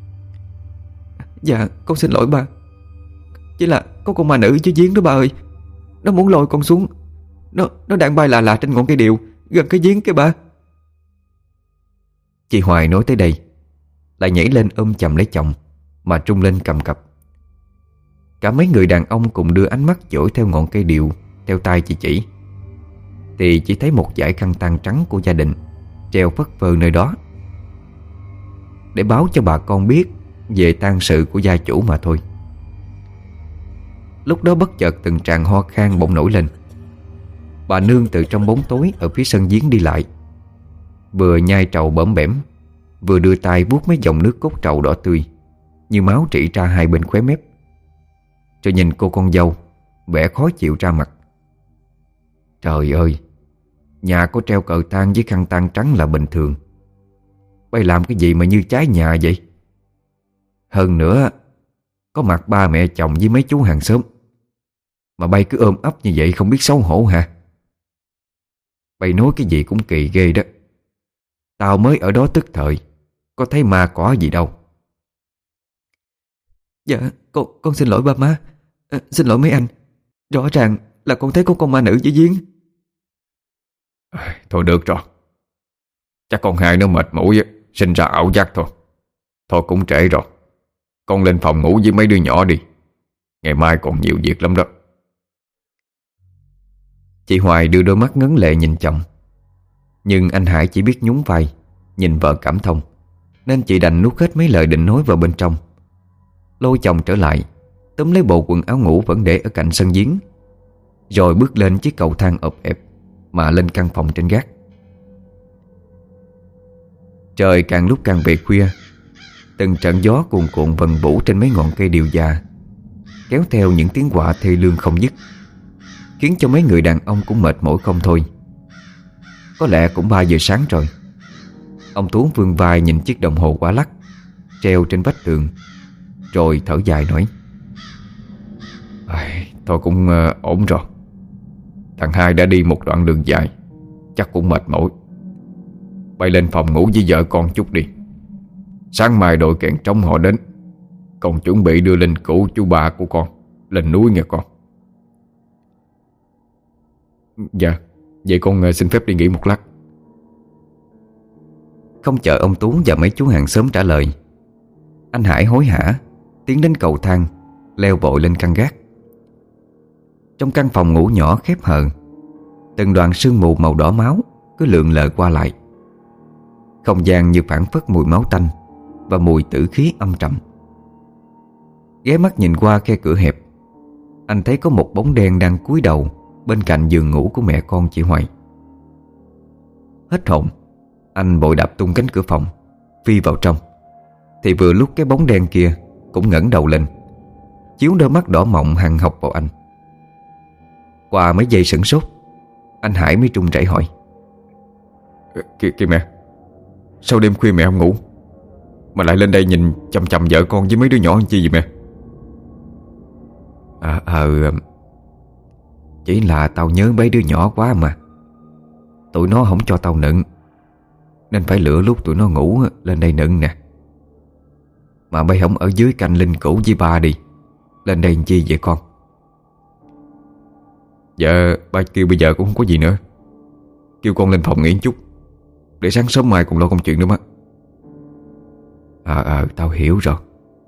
Speaker 4: Dạ, con xin lỗi ba. Chỉ là có con ma nữ dưới giếng đó ba ơi. Nó muốn lôi con xuống. Nó nó đang bay lạ lạ trên ngọn cây điều gần cái giếng kia ba.
Speaker 1: Chị Hoài nói tới đây lại nhảy lên ôm chầm lấy chồng mà trung lên cầm cập. Cả mấy người đàn ông cùng đưa ánh mắt dõi theo ngọn cây điều theo tay chị chỉ, thì chỉ thấy một dải khăn tang trắng của gia đình treo phất phơ nơi đó, để báo cho bà con biết về tang sự của gia chủ mà thôi. Lúc đó bất chợt từng tràng ho khan bỗng nổi lên. Bà nương từ trong bóng tối ở phía sân giếng đi lại, vừa nhai trầu bõm bẻm, vừa đưa tay vuốt mấy dòng nước cốt trầu đỏ tươi như máu rỉ ra hai bên khóe mép, rồi nhìn cô con dâu vẻ khó chịu ra mặt. Trời ơi, nhà có treo cờ tang với khăn tang trắng là bình thường, bay làm cái gì mà như trái nhà vậy? Hơn nữa, có mặt ba mẹ chồng với mấy chú hàng xóm, mà bay cứ ôm ấp như vậy không biết xấu hổ hả? Bay nói cái gì cũng kỳ ghê đó. Tao mới ở đó tức thời, có thấy ma cỏ gì đâu.
Speaker 4: Dạ, con, con xin lỗi ba má. à, Xin lỗi mấy anh. Rõ ràng là con thấy có con ma nữ dưới giếng.
Speaker 2: Thôi được rồi, chắc con hai nó mệt mũi, sinh ra ảo giác thôi. Thôi cũng trễ rồi, con lên phòng ngủ với mấy đứa nhỏ đi, ngày mai còn nhiều việc lắm đó.
Speaker 1: Chị Hoài đưa đôi mắt ngấn lệ nhìn chồng, nhưng anh Hải chỉ biết nhún vai nhìn vợ cảm thông, nên chị đành nuốt hết mấy lời định nói vào bên trong, lôi chồng trở lại, túm lấy bộ quần áo ngủ vẫn để ở cạnh sân giếng, rồi bước lên chiếc cầu thang ộp ẹp mà lên căn phòng trên gác. Trời càng lúc càng về khuya. Từng trận gió cuồn cuộn vần vũ trên mấy ngọn cây điều già, kéo theo những tiếng quạ thê lương không dứt, khiến cho mấy người đàn ông cũng mệt mỏi không thôi. Có lẽ cũng ba giờ sáng rồi. Ông Tú vươn vai nhìn chiếc đồng hồ quả lắc treo trên vách tường, rồi thở dài nói: Thôi cũng uh, ổn rồi. Thằng hai đã đi một đoạn đường dài, chắc cũng mệt mỏi. Bay lên phòng ngủ với vợ con chút đi. Sáng mai đội kèn trống họ đến, còn chuẩn bị đưa linh cữu chú ba của con lên núi nghe con. Dạ, vậy con xin phép đi nghỉ một lát. Không chờ ông Tú và mấy chú hàng xóm trả lời, anh Hải hối hả tiến đến cầu thang, leo vội lên căn gác. Trong căn phòng ngủ nhỏ khép hờ, từng đoàn sương mù màu đỏ máu cứ lượn lờ qua lại. Không gian như phảng phất mùi máu tanh và mùi tử khí âm trầm. Ghé mắt nhìn qua khe cửa hẹp, anh thấy có một bóng đen đang cúi đầu bên cạnh giường ngủ của mẹ con chị Hoài. Hết hồn, anh vội đạp tung cánh cửa phòng, phi vào trong. Thì vừa lúc cái bóng đen kia cũng ngẩng đầu lên, chiếu đôi mắt đỏ mọng hằn học vào anh. Qua mấy giây sửng sốt, anh Hải mới trung rẩy hỏi:
Speaker 3: Kìa, kìa mẹ, sao đêm khuya mẹ không ngủ mà lại lên đây nhìn chằm chằm vợ con với mấy đứa nhỏ chi vậy mẹ?
Speaker 1: À, ờ Chỉ là tao nhớ mấy đứa nhỏ quá mà. Tụi nó không cho tao nựng, nên phải lựa lúc tụi nó ngủ lên đây nựng nè. Mà bay không ở dưới canh linh cữu với ba đi, lên đây làm chi vậy con?
Speaker 3: Dạ ba kêu bây giờ cũng không có gì nữa, kêu con lên phòng nghỉ một chút, để sáng sớm mai cùng lo công chuyện nữa má.
Speaker 1: Ờ ờ tao hiểu rồi.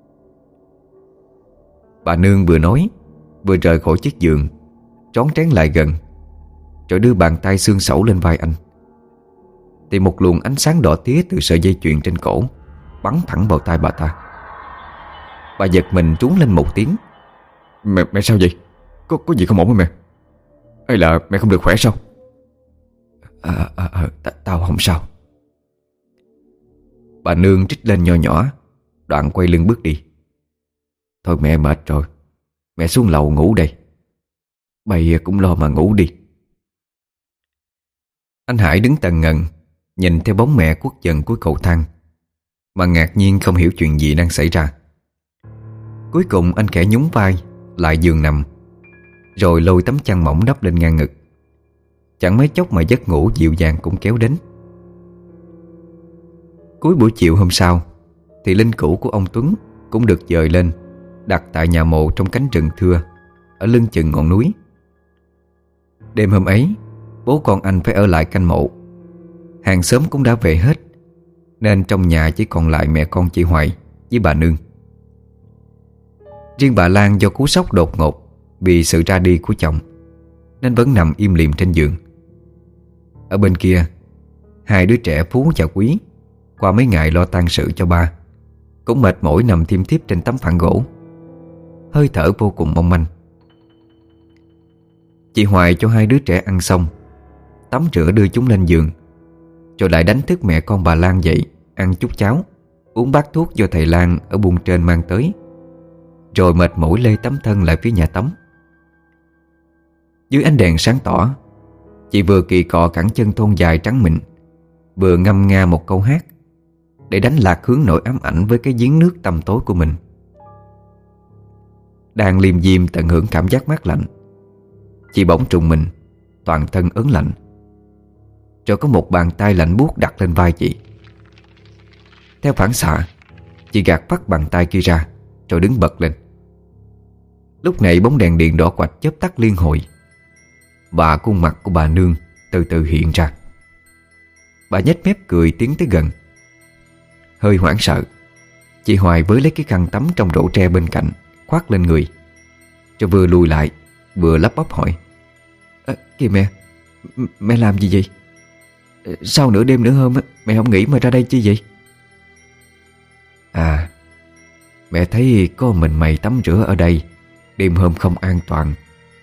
Speaker 1: Bà Nương vừa nói vừa rời khỏi chiếc giường, trón trén lại gần, rồi đưa bàn tay xương sẩu lên vai anh. Thì một luồng ánh sáng đỏ tía từ sợi dây chuyền trên cổ bắn thẳng vào tai bà ta. Bà giật mình trốn lên một tiếng.
Speaker 3: Mẹ, mẹ sao vậy? Có, có gì không ổn hả mẹ? Hay là mẹ không được khỏe sao?
Speaker 1: À, à, à, t- Tao không sao. Bà Nương trích lên nho nhỏ, đoạn quay lưng bước đi. Thôi mẹ mệt rồi, mẹ xuống lầu ngủ đây. Bây cũng lo mà ngủ đi. Anh Hải đứng tần ngần, nhìn theo bóng mẹ khuất dần cuối cầu thang, mà ngạc nhiên không hiểu chuyện gì đang xảy ra. Cuối cùng anh khẽ nhún vai lại giường nằm, rồi lôi tấm chăn mỏng đắp lên ngang ngực. Chẳng mấy chốc mà giấc ngủ dịu dàng cũng kéo đến. Cuối buổi chiều hôm sau thì linh cữu của ông Tuấn cũng được dời lên, đặt tại nhà mộ trong cánh rừng thưa ở lưng chừng ngọn núi. Đêm hôm ấy, bố con anh phải ở lại canh mộ. Hàng xóm cũng đã về hết, nên trong nhà chỉ còn lại mẹ con chị Hoài với bà Nương. Riêng bà Lan do cú sốc đột ngột vì sự ra đi của chồng, nên vẫn nằm im lìm trên giường. Ở bên kia, hai đứa trẻ Phú và Quý qua mấy ngày lo tang sự cho ba cũng mệt mỏi nằm thiêm thiếp trên tấm phản gỗ, hơi thở vô cùng mong manh. Chị Hoài cho hai đứa trẻ ăn xong, tắm rửa đưa chúng lên giường, rồi lại đánh thức mẹ con bà Lan dậy ăn chút cháo, uống bát thuốc do thầy Lan ở buôn trên mang tới, rồi mệt mỏi lê tấm thân lại phía nhà tắm. Dưới ánh đèn sáng tỏ, chị vừa kỳ cọ cẳng chân thon dài trắng mịn, vừa ngâm nga một câu hát để đánh lạc hướng nỗi ám ảnh với cái giếng nước tăm tối của mình. Đang liêm diêm tận hưởng cảm giác mát lạnh, chị bỗng trùng mình, toàn thân ớn lạnh. Rồi có một bàn tay lạnh buốt đặt lên vai chị. Theo phản xạ, chị gạt phắt bàn tay kia ra, rồi đứng bật lên. Lúc này bóng đèn điện đỏ quạch chớp tắt liên hồi, và khuôn mặt của bà Nương từ từ hiện ra. Bà nhếch mép cười tiến tới gần. Hơi hoảng sợ, chị Hoài với lấy cái khăn tắm trong rổ tre bên cạnh khoác lên người, rồi vừa lùi lại vừa lắp bắp hỏi: à, Kìa mẹ, mẹ làm gì vậy? Sao nửa đêm nửa hôm mẹ không nghỉ mà ra đây chi vậy? À, mẹ thấy có mình mày tắm rửa ở đây, đêm hôm không an toàn.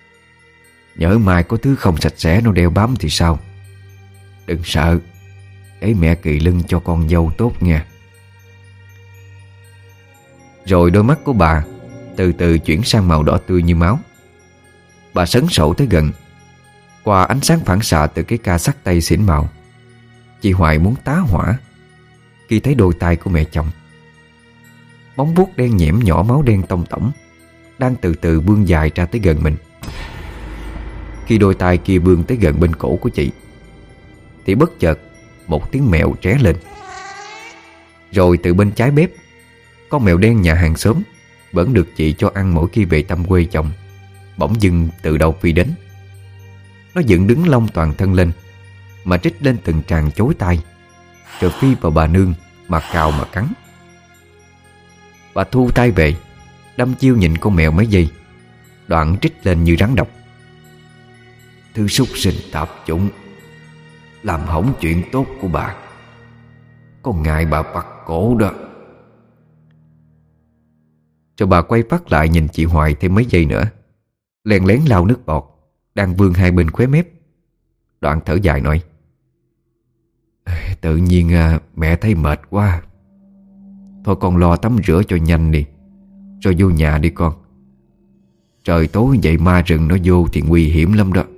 Speaker 1: Nhỡ mai có thứ không sạch sẽ nó đeo bám thì sao? Đừng sợ, Ấy mẹ kỳ lưng cho con dâu tốt nha. Rồi đôi mắt của bà từ từ chuyển sang màu đỏ tươi như máu. Bà sấn sổ tới gần. Qua ánh sáng phản xạ từ cái ca sắt tay xỉn màu, chị Hoài muốn tá hỏa khi thấy đôi tay của mẹ chồng. Móng vuốt đen nhẽm nhỏ máu đen tông tổng đang từ từ vươn dài ra tới gần mình. Khi đôi tay kia vươn tới gần bên cổ của chị thì bất chợt một tiếng mèo ré lên. Rồi từ bên trái bếp, con mèo đen nhà hàng xóm vẫn được chị cho ăn mỗi khi về thăm quê chồng bỗng dưng từ đâu phi đến. Nó dựng đứng lông toàn thân lên mà rít lên từng tràng chối tai, rồi phi vào bà nương mà cào mà cắn. Bà thu tay về, đăm chiêu nhìn con mèo mấy giây, đoạn rít lên như rắn độc: "Thứ súc sinh tạp chủng, làm hỏng chuyện tốt của bà, có ngại bà vặt cổ đó." Rồi bà quay phát lại nhìn chị Hoài thêm mấy giây nữa, lén lén lau nước bọt đang vương hai bên khóe mép, đoạn thở dài nói: "Tự nhiên à, mẹ thấy mệt quá. Thôi con lo tắm rửa cho nhanh đi, rồi vô nhà đi con. Trời tối vậy ma rừng nó vô thì nguy hiểm lắm đó."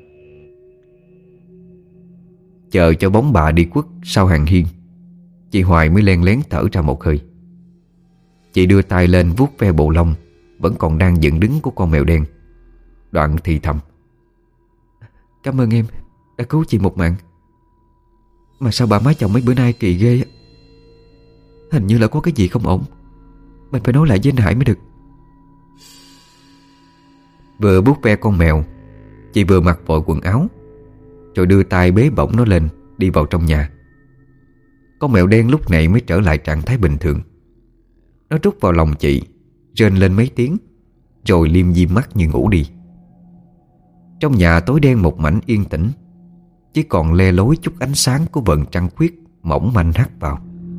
Speaker 1: Chờ cho bóng bà đi khuất sau hàng hiên, chị Hoài mới len lén thở ra một hơi. Chị đưa tay lên vuốt ve bộ lông vẫn còn đang dựng đứng của con mèo đen, đoạn thì thầm: "Cảm ơn em đã cứu chị một mạng. Mà sao bà má chồng mấy bữa nay kỳ ghê á. Hình như là có cái gì không ổn. Mình phải nói lại với anh Hải mới được." Vừa vuốt ve con mèo, chị vừa mặc vội quần áo, rồi đưa tay bế bổng nó lên đi vào trong nhà. Con mèo đen lúc này mới trở lại trạng thái bình thường. Nó rút vào lòng chị, rên lên mấy tiếng, rồi liêm diêm mắt như ngủ đi. Trong nhà tối đen một mảnh yên tĩnh, chỉ còn le lối chút ánh sáng của vầng trăng khuyết mỏng manh hắt vào.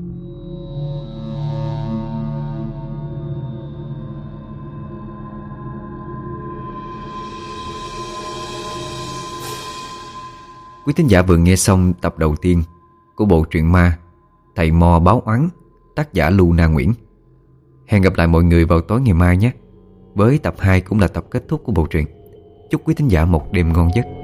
Speaker 1: Quý thính giả vừa nghe xong tập đầu tiên của bộ truyện ma Thầy Mo Báo Oán, tác giả Luna Nguyễn. Hẹn gặp lại mọi người vào tối ngày mai nhé, với tập hai cũng là tập kết thúc của bộ truyện. Chúc quý thính giả một đêm ngon giấc.